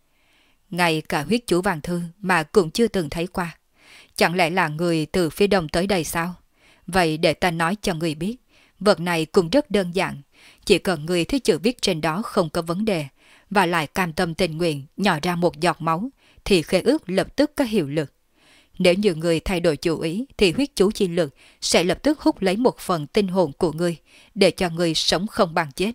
Ngay cả huyết chủ vàng thư mà cũng chưa từng thấy qua. Chẳng lẽ là người từ phía đông tới đây sao? Vậy để ta nói cho người biết, vật này cũng rất đơn giản. Chỉ cần người thấy chữ viết trên đó không có vấn đề, và lại cam tâm tình nguyện nhỏ ra một giọt máu, thì khế ước lập tức có hiệu lực. Nếu như người thay đổi chủ ý thì huyết chú chi lực sẽ lập tức hút lấy một phần tinh hồn của người, để cho người sống không bằng chết.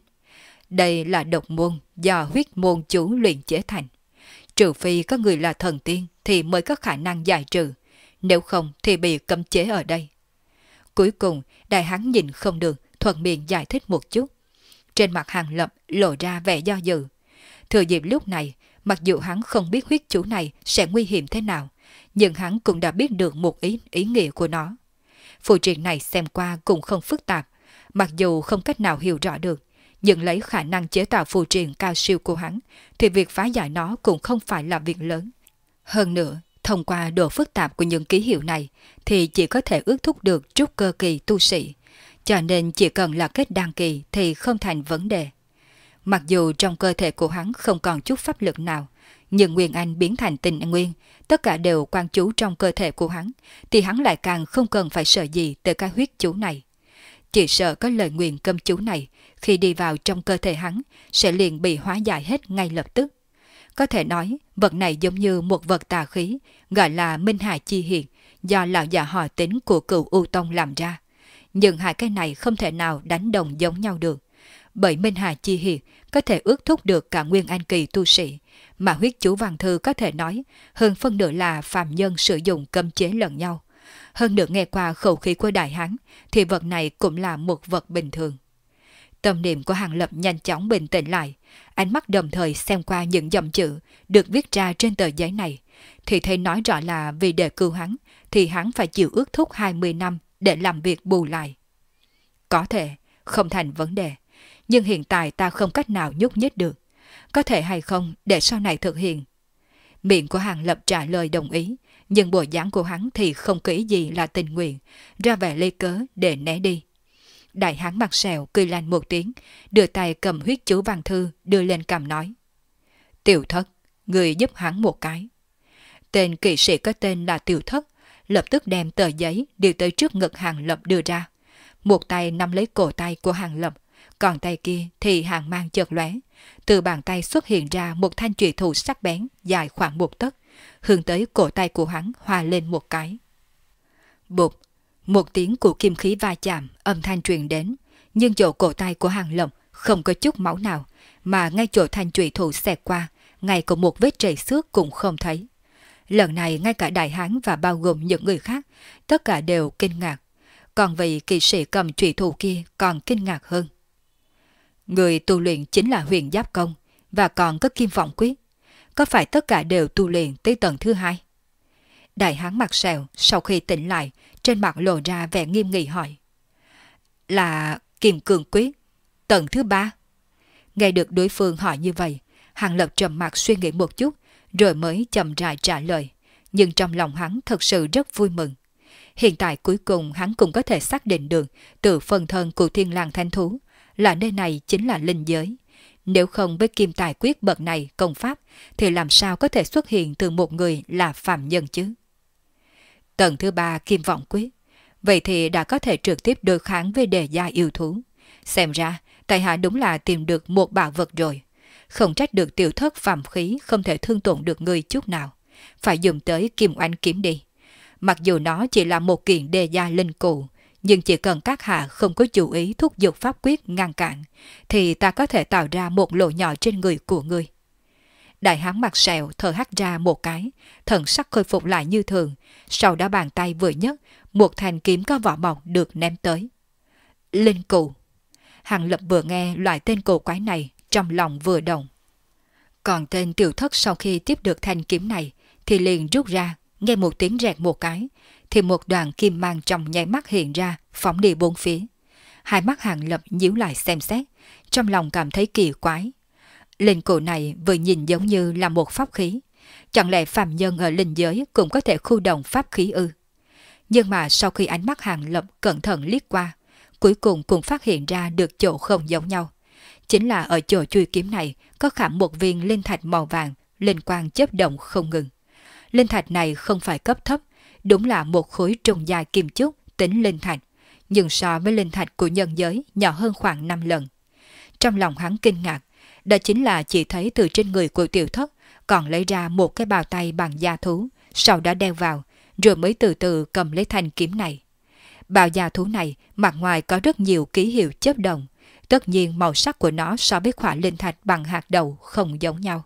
Đây là độc môn do huyết môn chú luyện chế thành. Trừ phi có người là thần tiên thì mới có khả năng giải trừ, nếu không thì bị cấm chế ở đây. Cuối cùng, đại hán nhìn không được, thuận miệng giải thích một chút. Trên mặt Hàng Lập lộ ra vẻ do dự. Thừa dịp lúc này, mặc dù hắn không biết huyết chú này sẽ nguy hiểm thế nào, nhưng hắn cũng đã biết được một ý nghĩa của nó. Phù triện này xem qua cũng không phức tạp, mặc dù không cách nào hiểu rõ được, nhưng lấy khả năng chế tạo phù triện cao siêu của hắn, thì việc phá giải nó cũng không phải là việc lớn. Hơn nữa, thông qua độ phức tạp của những ký hiệu này, thì chỉ có thể ước thúc được trúc cơ kỳ tu sĩ, cho nên chỉ cần là kết đan kỳ thì không thành vấn đề. Mặc dù trong cơ thể của hắn không còn chút pháp lực nào, nhưng Nguyên Anh biến thành tình nguyên, tất cả đều quan trú trong cơ thể của hắn, thì hắn lại càng không cần phải sợ gì từ cái huyết chú này. Chỉ sợ có lời nguyền cấm chú này, khi đi vào trong cơ thể hắn, sẽ liền bị hóa giải hết ngay lập tức. Có thể nói, vật này giống như một vật tà khí, gọi là Minh Hà Chi Hiện, do lão già họ Tính của Cửu U Tông làm ra. Nhưng hai cái này không thể nào đánh đồng giống nhau được. Bởi Minh Hà Chi Hiện có thể ước thúc được cả Nguyên Anh kỳ tu sĩ, mà huyết chú văn thư có thể nói hơn phân nửa là phàm nhân sử dụng cấm chế lẫn nhau. Hơn nữa nghe qua khẩu khí của đại hán, thì vật này cũng là một vật bình thường. Tâm niệm của Hàng Lập nhanh chóng bình tĩnh lại, ánh mắt đồng thời xem qua những dòng chữ được viết ra trên tờ giấy này, thì thấy nói rõ là vì để cứu hắn, thì hắn phải chịu ước thúc 20 năm để làm việc bù lại. Có thể, không thành vấn đề, nhưng hiện tại ta không cách nào nhúc nhích được. Có thể hay không để sau này thực hiện? Miệng của Hàng Lập trả lời đồng ý, nhưng bộ dáng của hắn thì không có ý gì là tình nguyện, ra vẻ lấy cớ để né đi. Đại hán mặt sẹo cười lạnh một tiếng, đưa tay cầm huyết chú văn thư đưa lên cằm nói. Tiểu Thất, người giúp hắn một cái. Tên kỵ sĩ có tên là Tiểu Thất, lập tức đem tờ giấy đưa tới trước ngực Hàng Lập đưa ra. Một tay nắm lấy cổ tay của Hàng Lập, còn tay kia thì hàng mang chợt lóe. Từ bàn tay xuất hiện ra một thanh chùy thủ sắc bén dài khoảng 1 tấc, hướng tới cổ tay của hắn hòa lên một cái. Bụp, một tiếng của kim khí va chạm, âm thanh truyền đến, nhưng chỗ cổ tay của Hàng Lập không có chút máu nào, mà ngay chỗ thanh chùy thủ xẹt qua, ngay cả một vết trầy xước cũng không thấy. Lần này ngay cả đại hán và bao gồm những người khác, tất cả đều kinh ngạc. Còn vị kỵ sĩ cầm trùy thủ kia còn kinh ngạc hơn. Người tu luyện chính là Huyền Giáp Công, và còn có Kim Vọng Quyết. Có phải tất cả đều tu luyện tới tầng thứ 2? Đại hán mặt sẹo sau khi tỉnh lại, trên mặt lộ ra vẻ nghiêm nghị hỏi. Là Kim Cương Quyết, tầng thứ 3. Nghe được đối phương hỏi như vậy, Hàng Lập trầm mặt suy nghĩ một chút, rồi mới chậm rãi trả lời. Nhưng trong lòng hắn thật sự rất vui mừng. Hiện tại cuối cùng hắn cũng có thể xác định được từ phần thân của Thiên Lang Thanh Thú là nơi này chính là linh giới. Nếu không với kim tài quyết bậc này công pháp thì làm sao có thể xuất hiện từ một người là phàm nhân chứ? Tầng thứ 3 Kim Vọng Quyết. Vậy thì đã có thể trực tiếp đối kháng với đề gia yêu thú. Xem ra tại hạ đúng là tìm được một bảo vật rồi. Không trách được tiểu thất phàm khí không thể thương tổn được người chút nào. Phải dùng tới Kim Oanh kiếm đi. Mặc dù nó chỉ là một kiện đề gia linh cụ, nhưng chỉ cần các hạ không có chú ý thúc giục pháp quyết ngăn cản, thì ta có thể tạo ra một lỗ nhỏ trên người của ngươi. Đại hán mặt sẹo thở hắt ra một cái, thần sắc khôi phục lại như thường, sau đó bàn tay vừa nhấc, một thanh kiếm có vỏ bọc được ném tới. Linh cụ. Hàng Lập vừa nghe loại tên cổ quái này, trong lòng vừa động. Còn tên tiểu thất sau khi tiếp được thanh kiếm này, thì liền rút ra, nghe một tiếng rẹt một cái, thì một đoàn kim mang trong nháy mắt hiện ra, phóng đi bốn phía. Hai mắt Hàng Lập nhíu lại xem xét, trong lòng cảm thấy kỳ quái. Linh cụ này vừa nhìn giống như là một pháp khí. Chẳng lẽ phàm nhân ở linh giới cũng có thể khu động pháp khí ư? Nhưng mà sau khi ánh mắt Hàng Lập cẩn thận liếc qua, cuối cùng cũng phát hiện ra được chỗ không giống nhau. Chính là ở chỗ chuôi kiếm này có khảm một viên linh thạch màu vàng, linh quang chớp động không ngừng. Linh thạch này không phải cấp thấp, đúng là một khối trung dài kim chúc tính linh thạch, nhưng so với linh thạch của nhân giới nhỏ hơn khoảng 5 lần. Trong lòng hắn kinh ngạc, đó chính là chỉ thấy từ trên người của tiểu thất còn lấy ra một cái bao tay bằng da thú, sau đó đeo vào, rồi mới từ từ cầm lấy thanh kiếm này. Bao da thú này mặt ngoài có rất nhiều ký hiệu chớp động, tất nhiên màu sắc của nó so với khỏa linh thạch bằng hạt đậu không giống nhau.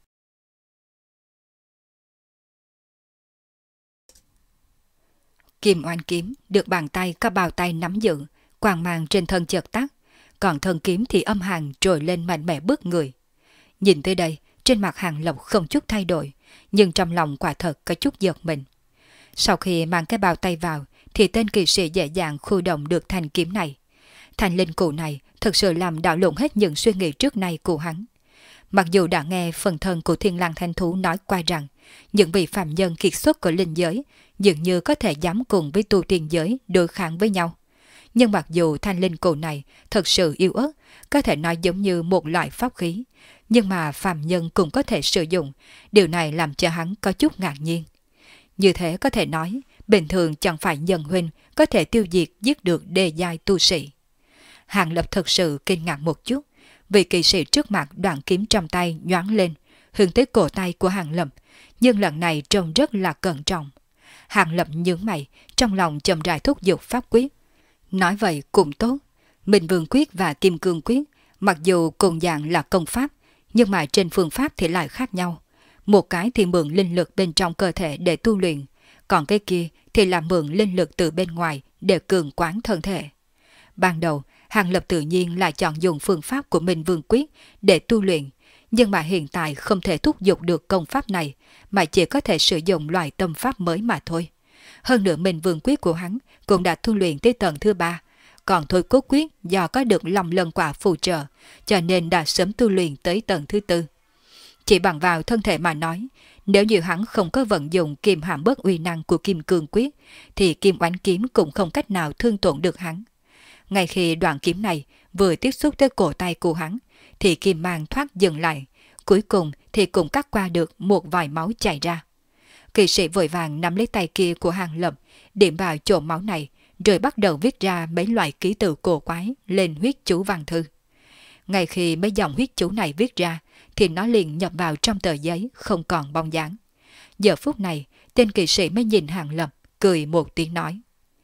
Kim Oanh kiếm được bàn tay có bao tay nắm giữ, quang mang trên thân chợt tắt, còn thân kiếm thì âm hàn trồi lên mạnh mẽ bước người. Nhìn tới đây, trên mặt Hàng Lập không chút thay đổi, nhưng trong lòng quả thật có chút giật mình. Sau khi mang cái bao tay vào, thì tên kỳ sĩ dễ dàng khu động được thanh kiếm này. Thanh linh cụ này thực sự làm đảo lộn hết những suy nghĩ trước nay của hắn. Mặc dù đã nghe phần thân của Thiên Lang Thanh Thú nói qua rằng những vị phàm nhân kiệt xuất của linh giới dường như có thể dám cùng với tu tiên giới đối kháng với nhau. Nhưng mặc dù thanh linh cụ này thật sự yếu ớt, có thể nói giống như một loại pháp khí, nhưng mà phàm nhân cũng có thể sử dụng, điều này làm cho hắn có chút ngạc nhiên. Như thế có thể nói, bình thường chẳng phải nhân huynh có thể tiêu diệt giết được đề giai tu sĩ. Hàng Lập thật sự kinh ngạc một chút, vị kỳ sĩ trước mặt đoạn kiếm trong tay nhoáng lên, hướng tới cổ tay của Hàng Lập, nhưng lần này trông rất là cẩn trọng. Hàng Lập nhướng mày, trong lòng chậm rãi thúc giục pháp quyết. Nói vậy cũng tốt, Minh Vương Quyết và Kim Cương Quyết, mặc dù cùng dạng là công pháp, nhưng mà trên phương pháp thì lại khác nhau. Một cái thì mượn linh lực bên trong cơ thể để tu luyện, còn cái kia thì là mượn linh lực từ bên ngoài để cường quán thân thể. Ban đầu, Hàng Lập tự nhiên lại chọn dùng phương pháp của Minh Vương Quyết để tu luyện, nhưng mà hiện tại không thể thúc giục được công pháp này, mà chỉ có thể sử dụng loại tâm pháp mới mà thôi. Hơn nữa Minh Vương Quyết của hắn cũng đã tu luyện tới tầng thứ 3, còn Thôi Cốt Quyết do có được Long Lân Quả phù trợ, cho nên đã sớm tu luyện tới tầng thứ 4. Chỉ bằng vào thân thể mà nói, nếu như hắn không có vận dụng Kim Hàm Bớt uy năng của Kim Cương Quyết, thì Kim Oánh kiếm cũng không cách nào thương tổn được hắn. Ngay khi đoạn kiếm này vừa tiếp xúc tới cổ tay của hắn, thì kim mang thoát dừng lại, cuối cùng thì cũng cắt qua được một vài máu chảy ra. Kỳ sĩ vội vàng nắm lấy tay kia của Hàng Lập, điểm vào chỗ máu này, rồi bắt đầu viết ra mấy loại ký tự cổ quái lên huyết chú văn thư. Ngay khi mấy dòng huyết chú này viết ra, thì nó liền nhập vào trong tờ giấy, không còn bóng dáng. Giờ phút này, tên kỳ sĩ mới nhìn Hàng Lập, cười một tiếng nói: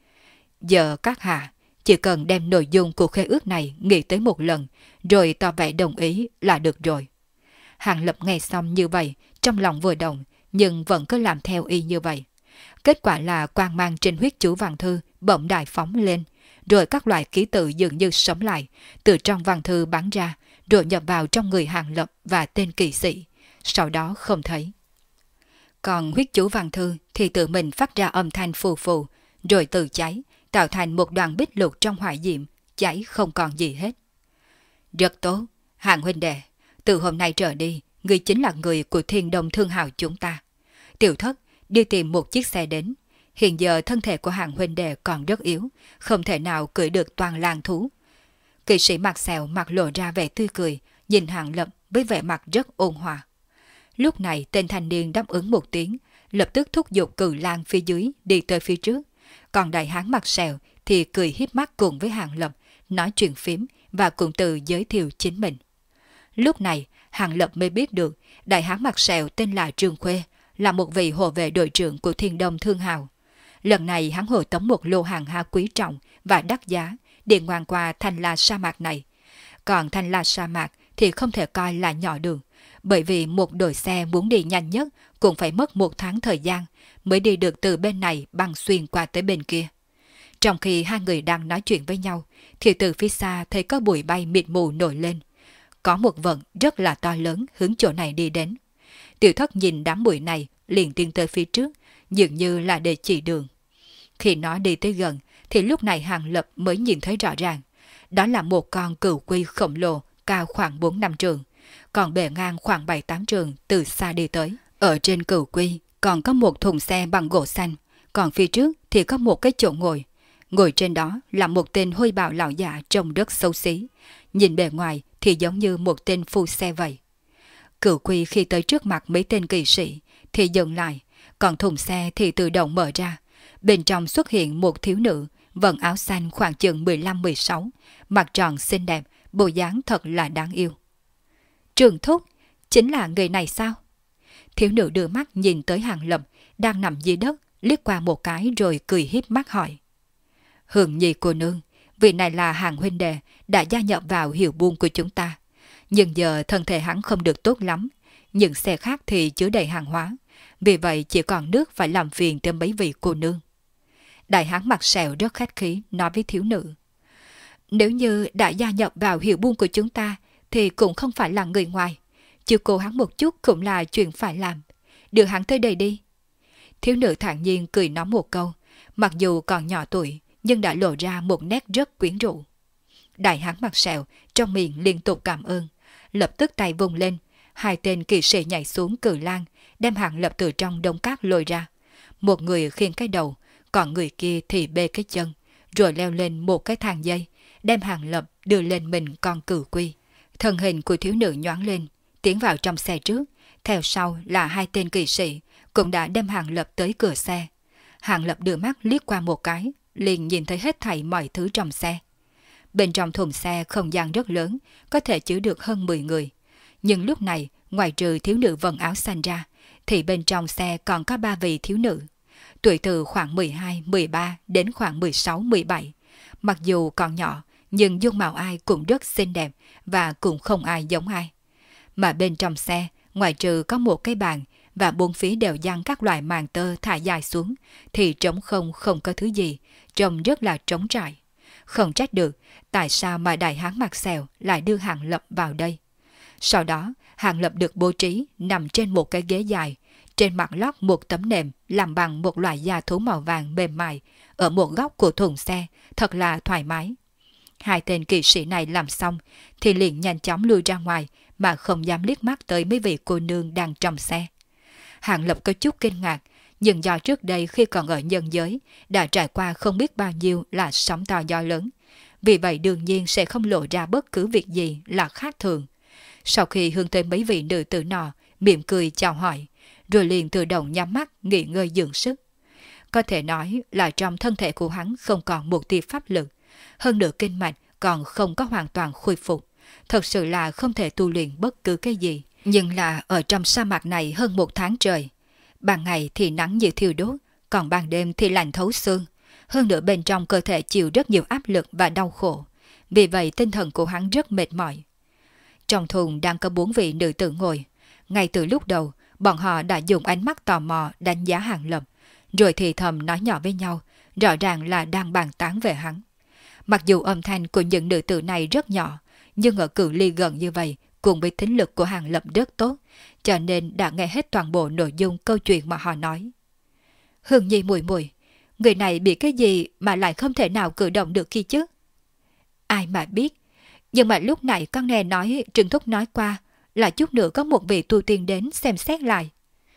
Giờ các hạ chỉ cần đem nội dung của khế ước này nghĩ tới một lần, rồi tỏ vẻ đồng ý là được rồi. Hàng Lập nghe xong như vậy, trong lòng vừa động, nhưng vẫn cứ làm theo y như vậy. Kết quả là quang mang trên huyết chủ văn thư bỗng đại phóng lên, rồi các loại ký tự dường như sống lại, từ trong văn thư bắn ra, rồi nhập vào trong người Hàng Lập và tên kỵ sĩ, sau đó không thấy. Còn huyết chủ văn thư thì tự mình phát ra âm thanh phù phù, rồi tự cháy, tạo thành một đoàn bích lục trong hỏa diệm, cháy không còn gì hết. Rất tốt, Hàng huynh đệ, từ hôm nay trở đi, ngươi chính là người của Thiên Đông Thương Hào chúng ta. Tiểu Thất đi tìm một chiếc xe đến. Hiện giờ thân thể của Hàng huynh đệ còn rất yếu, không thể nào cưỡi được toàn lang thú. Kỵ sĩ mặt sẹo mặt lộ ra vẻ tươi cười, nhìn Hàng Lập với vẻ mặt rất ôn hòa. Lúc này tên thanh niên đáp ứng một tiếng, lập tức thúc giục cự lang phía dưới đi tới phía trước. Còn đại hán mặt sẹo thì cười hiếp mắt cùng với Hàng Lập, nói chuyện phím và cùng từ giới thiệu chính mình. Lúc này Hàng Lập mới biết được đại hán mặt sẹo tên là Trương Khuê, là một vị hộ vệ đội trưởng của Thiên Đông Thương Hào. Lần này hắn hộ tống một lô hàng hóa quý trọng và đắt giá để ngoan qua Thanh La sa mạc này. Còn Thanh La sa mạc thì không thể coi là nhỏ đường, bởi vì một đội xe muốn đi nhanh nhất cũng phải mất 1 tháng thời gian mới đi được từ bên này băng xuyên qua tới bên kia. Trong khi hai người đang nói chuyện với nhau, thì từ phía xa thấy có bụi bay mịt mù nổi lên. Có một vận rất là to lớn hướng chỗ này đi đến. Tiểu Thất nhìn đám bụi này liền tiến tới phía trước, dường như là để chỉ đường. Khi nó đi tới gần, thì lúc này Hàng Lập mới nhìn thấy rõ ràng. Đó là một con cừu quy khổng lồ, cao khoảng 4-5 trượng, còn bề ngang khoảng 7-8 trượng từ xa đi tới. Ở trên cừu quy còn có một thùng xe bằng gỗ xanh, còn phía trước thì có một cái chỗ ngồi. Ngồi trên đó là một tên hôi bào lão già trông rất xấu xí. Nhìn bề ngoài thì giống như một tên phu xe vậy. Cửu quy khi tới trước mặt mấy tên kỵ sĩ thì dừng lại, còn thùng xe thì tự động mở ra. Bên trong xuất hiện một thiếu nữ, vận áo xanh khoảng chừng 15-16, mặt tròn xinh đẹp, bộ dáng thật là đáng yêu. Trường thúc, chính là người này sao? Thiếu nữ đưa mắt nhìn tới Hàng Lập đang nằm dưới đất, liếc qua một cái rồi cười hiếp mắt hỏi. Hường Nhi cô nương, vị này là Hàng huynh đệ đã gia nhập vào hiệu buôn của chúng ta. Nhưng giờ thân thể hắn không được tốt lắm, những xe khác thì chứa đầy hàng hóa, vì vậy chỉ còn nước phải làm phiền tới mấy vị cô nương. Đại hán mặt sẹo rất khách khí nói với thiếu nữ. Nếu như đã gia nhập vào hiệu buôn của chúng ta thì cũng không phải là người ngoài, chiều cô hắn một chút cũng là chuyện phải làm. Đưa hắn tới đây đi. Thiếu nữ thản nhiên cười nói một câu, mặc dù còn nhỏ tuổi nhưng đã lộ ra một nét rất quyến rũ. Đại hán mặt sẹo trong miệng liên tục cảm ơn, lập tức tay vung lên, hai tên kỵ sĩ nhảy xuống cự lang, đem Hàng Lập từ trong đống cát lôi ra. Một người khiêng cái đầu, còn người kia thì bê cái chân, rồi leo lên một cái thang dây, đem Hàng Lập đưa lên mình con cừu quy. Thân hình của thiếu nữ nhoáng lên, tiến vào trong xe trước, theo sau là hai tên kỵ sĩ cũng đã đem Hàng Lập tới cửa xe. Hàng Lập đưa mắt liếc qua một cái, liền nhìn thấy hết thảy mọi thứ trong xe. Bên trong thùng xe không gian rất lớn, có thể chứa được hơn 10 người. Nhưng lúc này, ngoài trừ thiếu nữ vận áo xanh ra, thì bên trong xe còn có 3 vị thiếu nữ. Tuổi từ khoảng 12, 13 đến khoảng 16, 17. Mặc dù còn nhỏ, nhưng dung mạo ai cũng rất xinh đẹp và cũng không ai giống ai. Mà bên trong xe, ngoài trừ có một cái bàn và bốn phía đều dăng các loại màn tơ thả dài xuống, thì trống không có thứ gì, trông rất là trống trải. Không trách được tại sao mà đại hán mặt sẹo lại đưa Hàng Lập vào đây. Sau đó, Hàng Lập được bố trí nằm trên một cái ghế dài, trên mặt lót một tấm nệm làm bằng một loại da thú màu vàng mềm mại, ở một góc của thùng xe, thật là thoải mái. Hai tên kỵ sĩ này làm xong thì liền nhanh chóng lui ra ngoài mà không dám liếc mắt tới mấy vị cô nương đang trong xe. Hàng Lập có chút kinh ngạc, nhưng do trước đây khi còn ở nhân giới đã trải qua không biết bao nhiêu là sóng to gió lớn, vì vậy đương nhiên sẽ không lộ ra bất cứ việc gì là khác thường. Sau khi hướng tới mấy vị nữ tử nọ, mỉm cười chào hỏi, rồi liền tự động nhắm mắt nghỉ ngơi dưỡng sức. Có thể nói là trong thân thể của hắn không còn một tia pháp lực, hơn nữa kinh mạch còn không có hoàn toàn khôi phục, thật sự là không thể tu luyện bất cứ cái gì. Nhưng là ở trong sa mạc này hơn 1 tháng trời, ban ngày thì nắng như thiêu đốt, còn ban đêm thì lạnh thấu xương, hơn nữa bên trong cơ thể chịu rất nhiều áp lực và đau khổ, vì vậy tinh thần của hắn rất mệt mỏi. Trong thùng đang có 4 vị nữ tử ngồi, ngay từ lúc đầu, bọn họ đã dùng ánh mắt tò mò đánh giá Hàng Lập, rồi thì thầm nói nhỏ với nhau, rõ ràng là đang bàn tán về hắn. Mặc dù âm thanh của những nữ tử này rất nhỏ, nhưng ở cự ly gần như vậy, cùng với thính lực của Hàng Lập rất tốt, cho nên đã nghe hết toàn bộ nội dung câu chuyện mà họ nói. Hương Nhi muội muội, người này bị cái gì mà lại không thể nào cử động được kia chứ? Ai mà biết, nhưng mà lúc này con nghe nói Trừng Thúc nói qua là chút nữa có một vị tu tiên đến xem xét lại.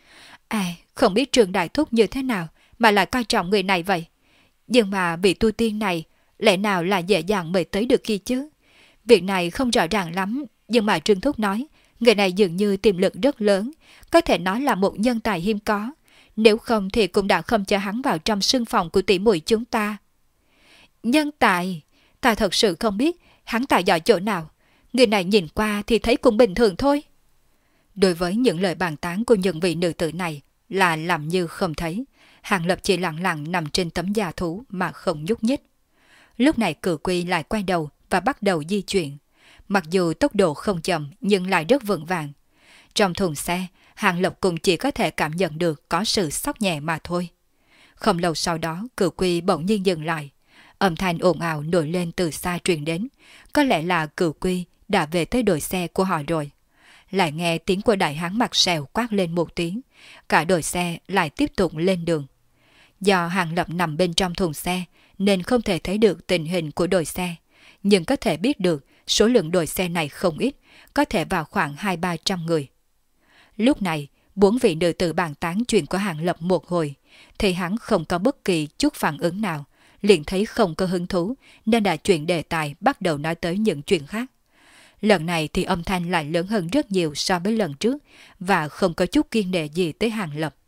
Không biết Trường Đại Thúc như thế nào mà lại coi trọng người này vậy. Nhưng mà vị tu tiên này lẽ nào là dễ dàng mời tới được kia chứ? Việc này không rõ ràng lắm, nhưng mà Trương Thúc nói người này dường như tiềm lực rất lớn, có thể nói là một nhân tài hiếm có. Nếu không thì cũng đã không cho hắn vào trong sương phòng của tỷ muội chúng ta. Nhân tài? Ta thật sự không biết hắn tài giỏi chỗ nào. Người này nhìn qua thì thấy cũng bình thường thôi. Đối với những lời bàn tán của những vị nữ tử này là làm như không thấy. Hàng Lập chỉ lặng lặng nằm trên tấm da thú mà không nhúc nhích. Lúc này Cửu Quy lại quay đầu và bắt đầu di chuyển. Mặc dù tốc độ không chậm nhưng lại rất vững vàng. Trong thùng xe, Hàng Lập cũng chỉ có thể cảm nhận được có sự sóc nhẹ mà thôi. Không lâu sau đó, Cửu Quy bỗng nhiên dừng lại. Âm thanh ồn ào nổi lên từ xa truyền đến. Có lẽ là Cửu Quy đã về tới đội xe của họ rồi. Lại nghe tiếng của đại hán mặt sẹo quát lên một tiếng. Cả đội xe lại tiếp tục lên đường. Do Hàng Lập nằm bên trong thùng xe nên không thể thấy được tình hình của đội xe. Nhưng có thể biết được số lượng đội xe này không ít, có thể vào khoảng 200-300 người. Lúc này, 4 vị nữ tử bàn tán chuyện của Hàng Lập một hồi, thì hắn không có bất kỳ chút phản ứng nào, liền thấy không có hứng thú nên đã chuyển đề tài bắt đầu nói tới những chuyện khác. Lần này thì âm thanh lại lớn hơn rất nhiều so với lần trước và không có chút kiên nể gì tới Hàng Lập.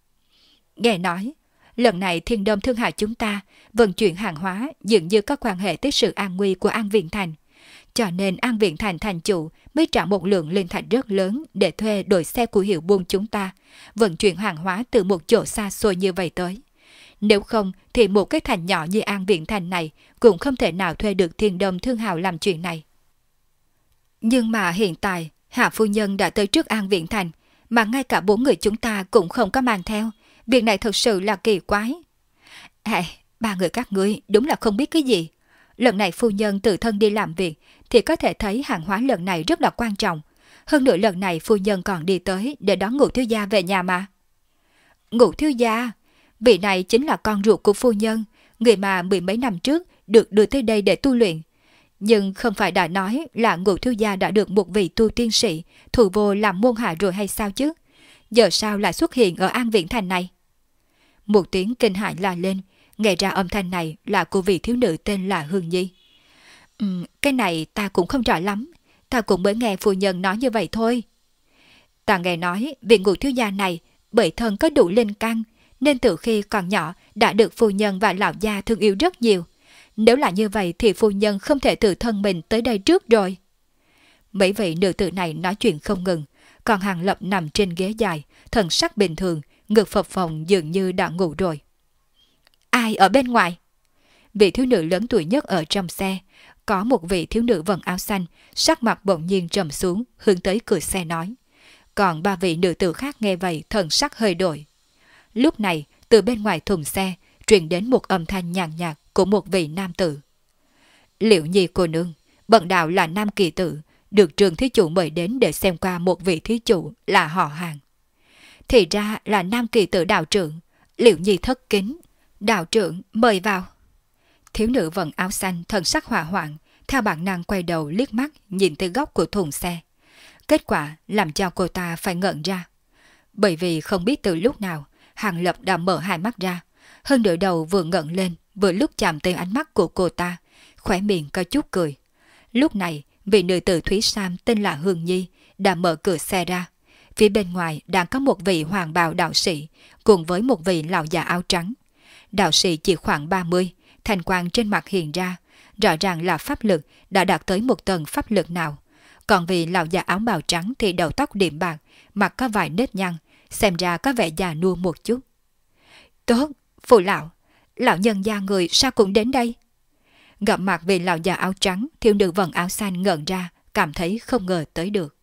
Nghe nói, lần này Thiên Đông Thương Hải chúng ta vận chuyển hàng hóa dường như có quan hệ tới sự an nguy của An Viễn Thành. Cho nên An Viễn Thành thành chủ mới trả một lượng linh thạch rất lớn để thuê đội xe của hiệu buôn chúng ta vận chuyển hàng hóa từ một chỗ xa xôi như vậy tới. Nếu không thì một cái thành nhỏ như An Viễn Thành này cũng không thể nào thuê được Thiên Đông Thương Hải làm chuyện này. Nhưng mà hiện tại Hạ phu nhân đã tới trước An Viễn Thành mà ngay cả 4 người chúng ta cũng không có mang theo. Việc này thật sự là kỳ quái. 3 người các ngươi đúng là không biết cái gì. Lần này phu nhân tự thân đi làm việc thì có thể thấy hàng hóa lần này rất là quan trọng. Hơn nữa lần này phu nhân còn đi tới để đón Ngũ thiếu gia về nhà mà. Ngũ thiếu gia? Vị này chính là con ruột của phu nhân, người mà 10 mấy năm trước được đưa tới đây để tu luyện. Nhưng không phải đã nói là Ngũ thiếu gia đã được một vị tu tiên sĩ thù vô làm môn hạ rồi hay sao chứ? Giờ sao lại xuất hiện ở An Viễn Thành này? Một tiếng kinh hãi la lên, nghe ra âm thanh này là của vị thiếu nữ tên là Hương Nhi. Cái này ta cũng không rõ lắm, ta cũng mới nghe phu nhân nói như vậy thôi. Ta nghe nói vị Ngũ thiếu gia này bởi thân có đủ linh căn, nên từ khi còn nhỏ đã được phu nhân và lão gia thương yêu rất nhiều. Nếu là như vậy thì phu nhân không thể tự thân mình tới đây trước rồi. Mấy vị nữ tử này nói chuyện không ngừng, còn Hàng Lập nằm trên ghế dài, thần sắc bình thường, ngực phập phồng dường như đã ngủ rồi. Ai ở bên ngoài? Vị thiếu nữ lớn tuổi nhất ở trong xe, có một vị thiếu nữ vần áo xanh, sắc mặt bỗng nhiên trầm xuống, hướng tới cửa xe nói. Còn 3 vị nữ tử khác nghe vậy thần sắc hơi đổi. Lúc này, từ bên ngoài thùng xe, truyền đến một âm thanh nhàn nhạt của một vị nam tử. Liễu Nhi cô nương, bần đạo là nam kỳ tử, được trường thí chủ mời đến để xem qua một vị thí chủ là họ Hàng. Thì ra là nam kỳ tử đạo trưởng, Liễu Nhi thất kính, đạo trưởng mời vào. Thiếu nữ vận áo xanh thần sắc hỏa hoạn, theo bản năng quay đầu liếc mắt nhìn từ góc của thùng xe. Kết quả làm cho cô ta phải ngẩn ra. Bởi vì không biết từ lúc nào, Hàng Lập đã mở hai mắt ra, hơn nửa đầu vừa ngẩng lên, vừa lúc chạm tới ánh mắt của cô ta, khóe miệng có chút cười. Lúc này, vị nữ tử Thúy Sam tên là Hương Nhi đã mở cửa xe ra. Phía bên ngoài đang có một vị hoàng bào đạo sĩ cùng với một vị lão già áo trắng. Đạo sĩ chỉ khoảng 30, thành quang trên mặt hiện ra, rõ ràng là pháp lực đã đạt tới một tầng pháp lực nào. Còn vị lão già áo bào trắng thì đầu tóc điểm bạc, mặt có vài nếp nhăn, xem ra có vẻ già nua một chút. Tốt, phụ lão, lão nhân gia người sao cũng đến đây? Gặp mặt vị lão già áo trắng, thiếu nữ vần áo xanh ngẩn ra, cảm thấy không ngờ tới được.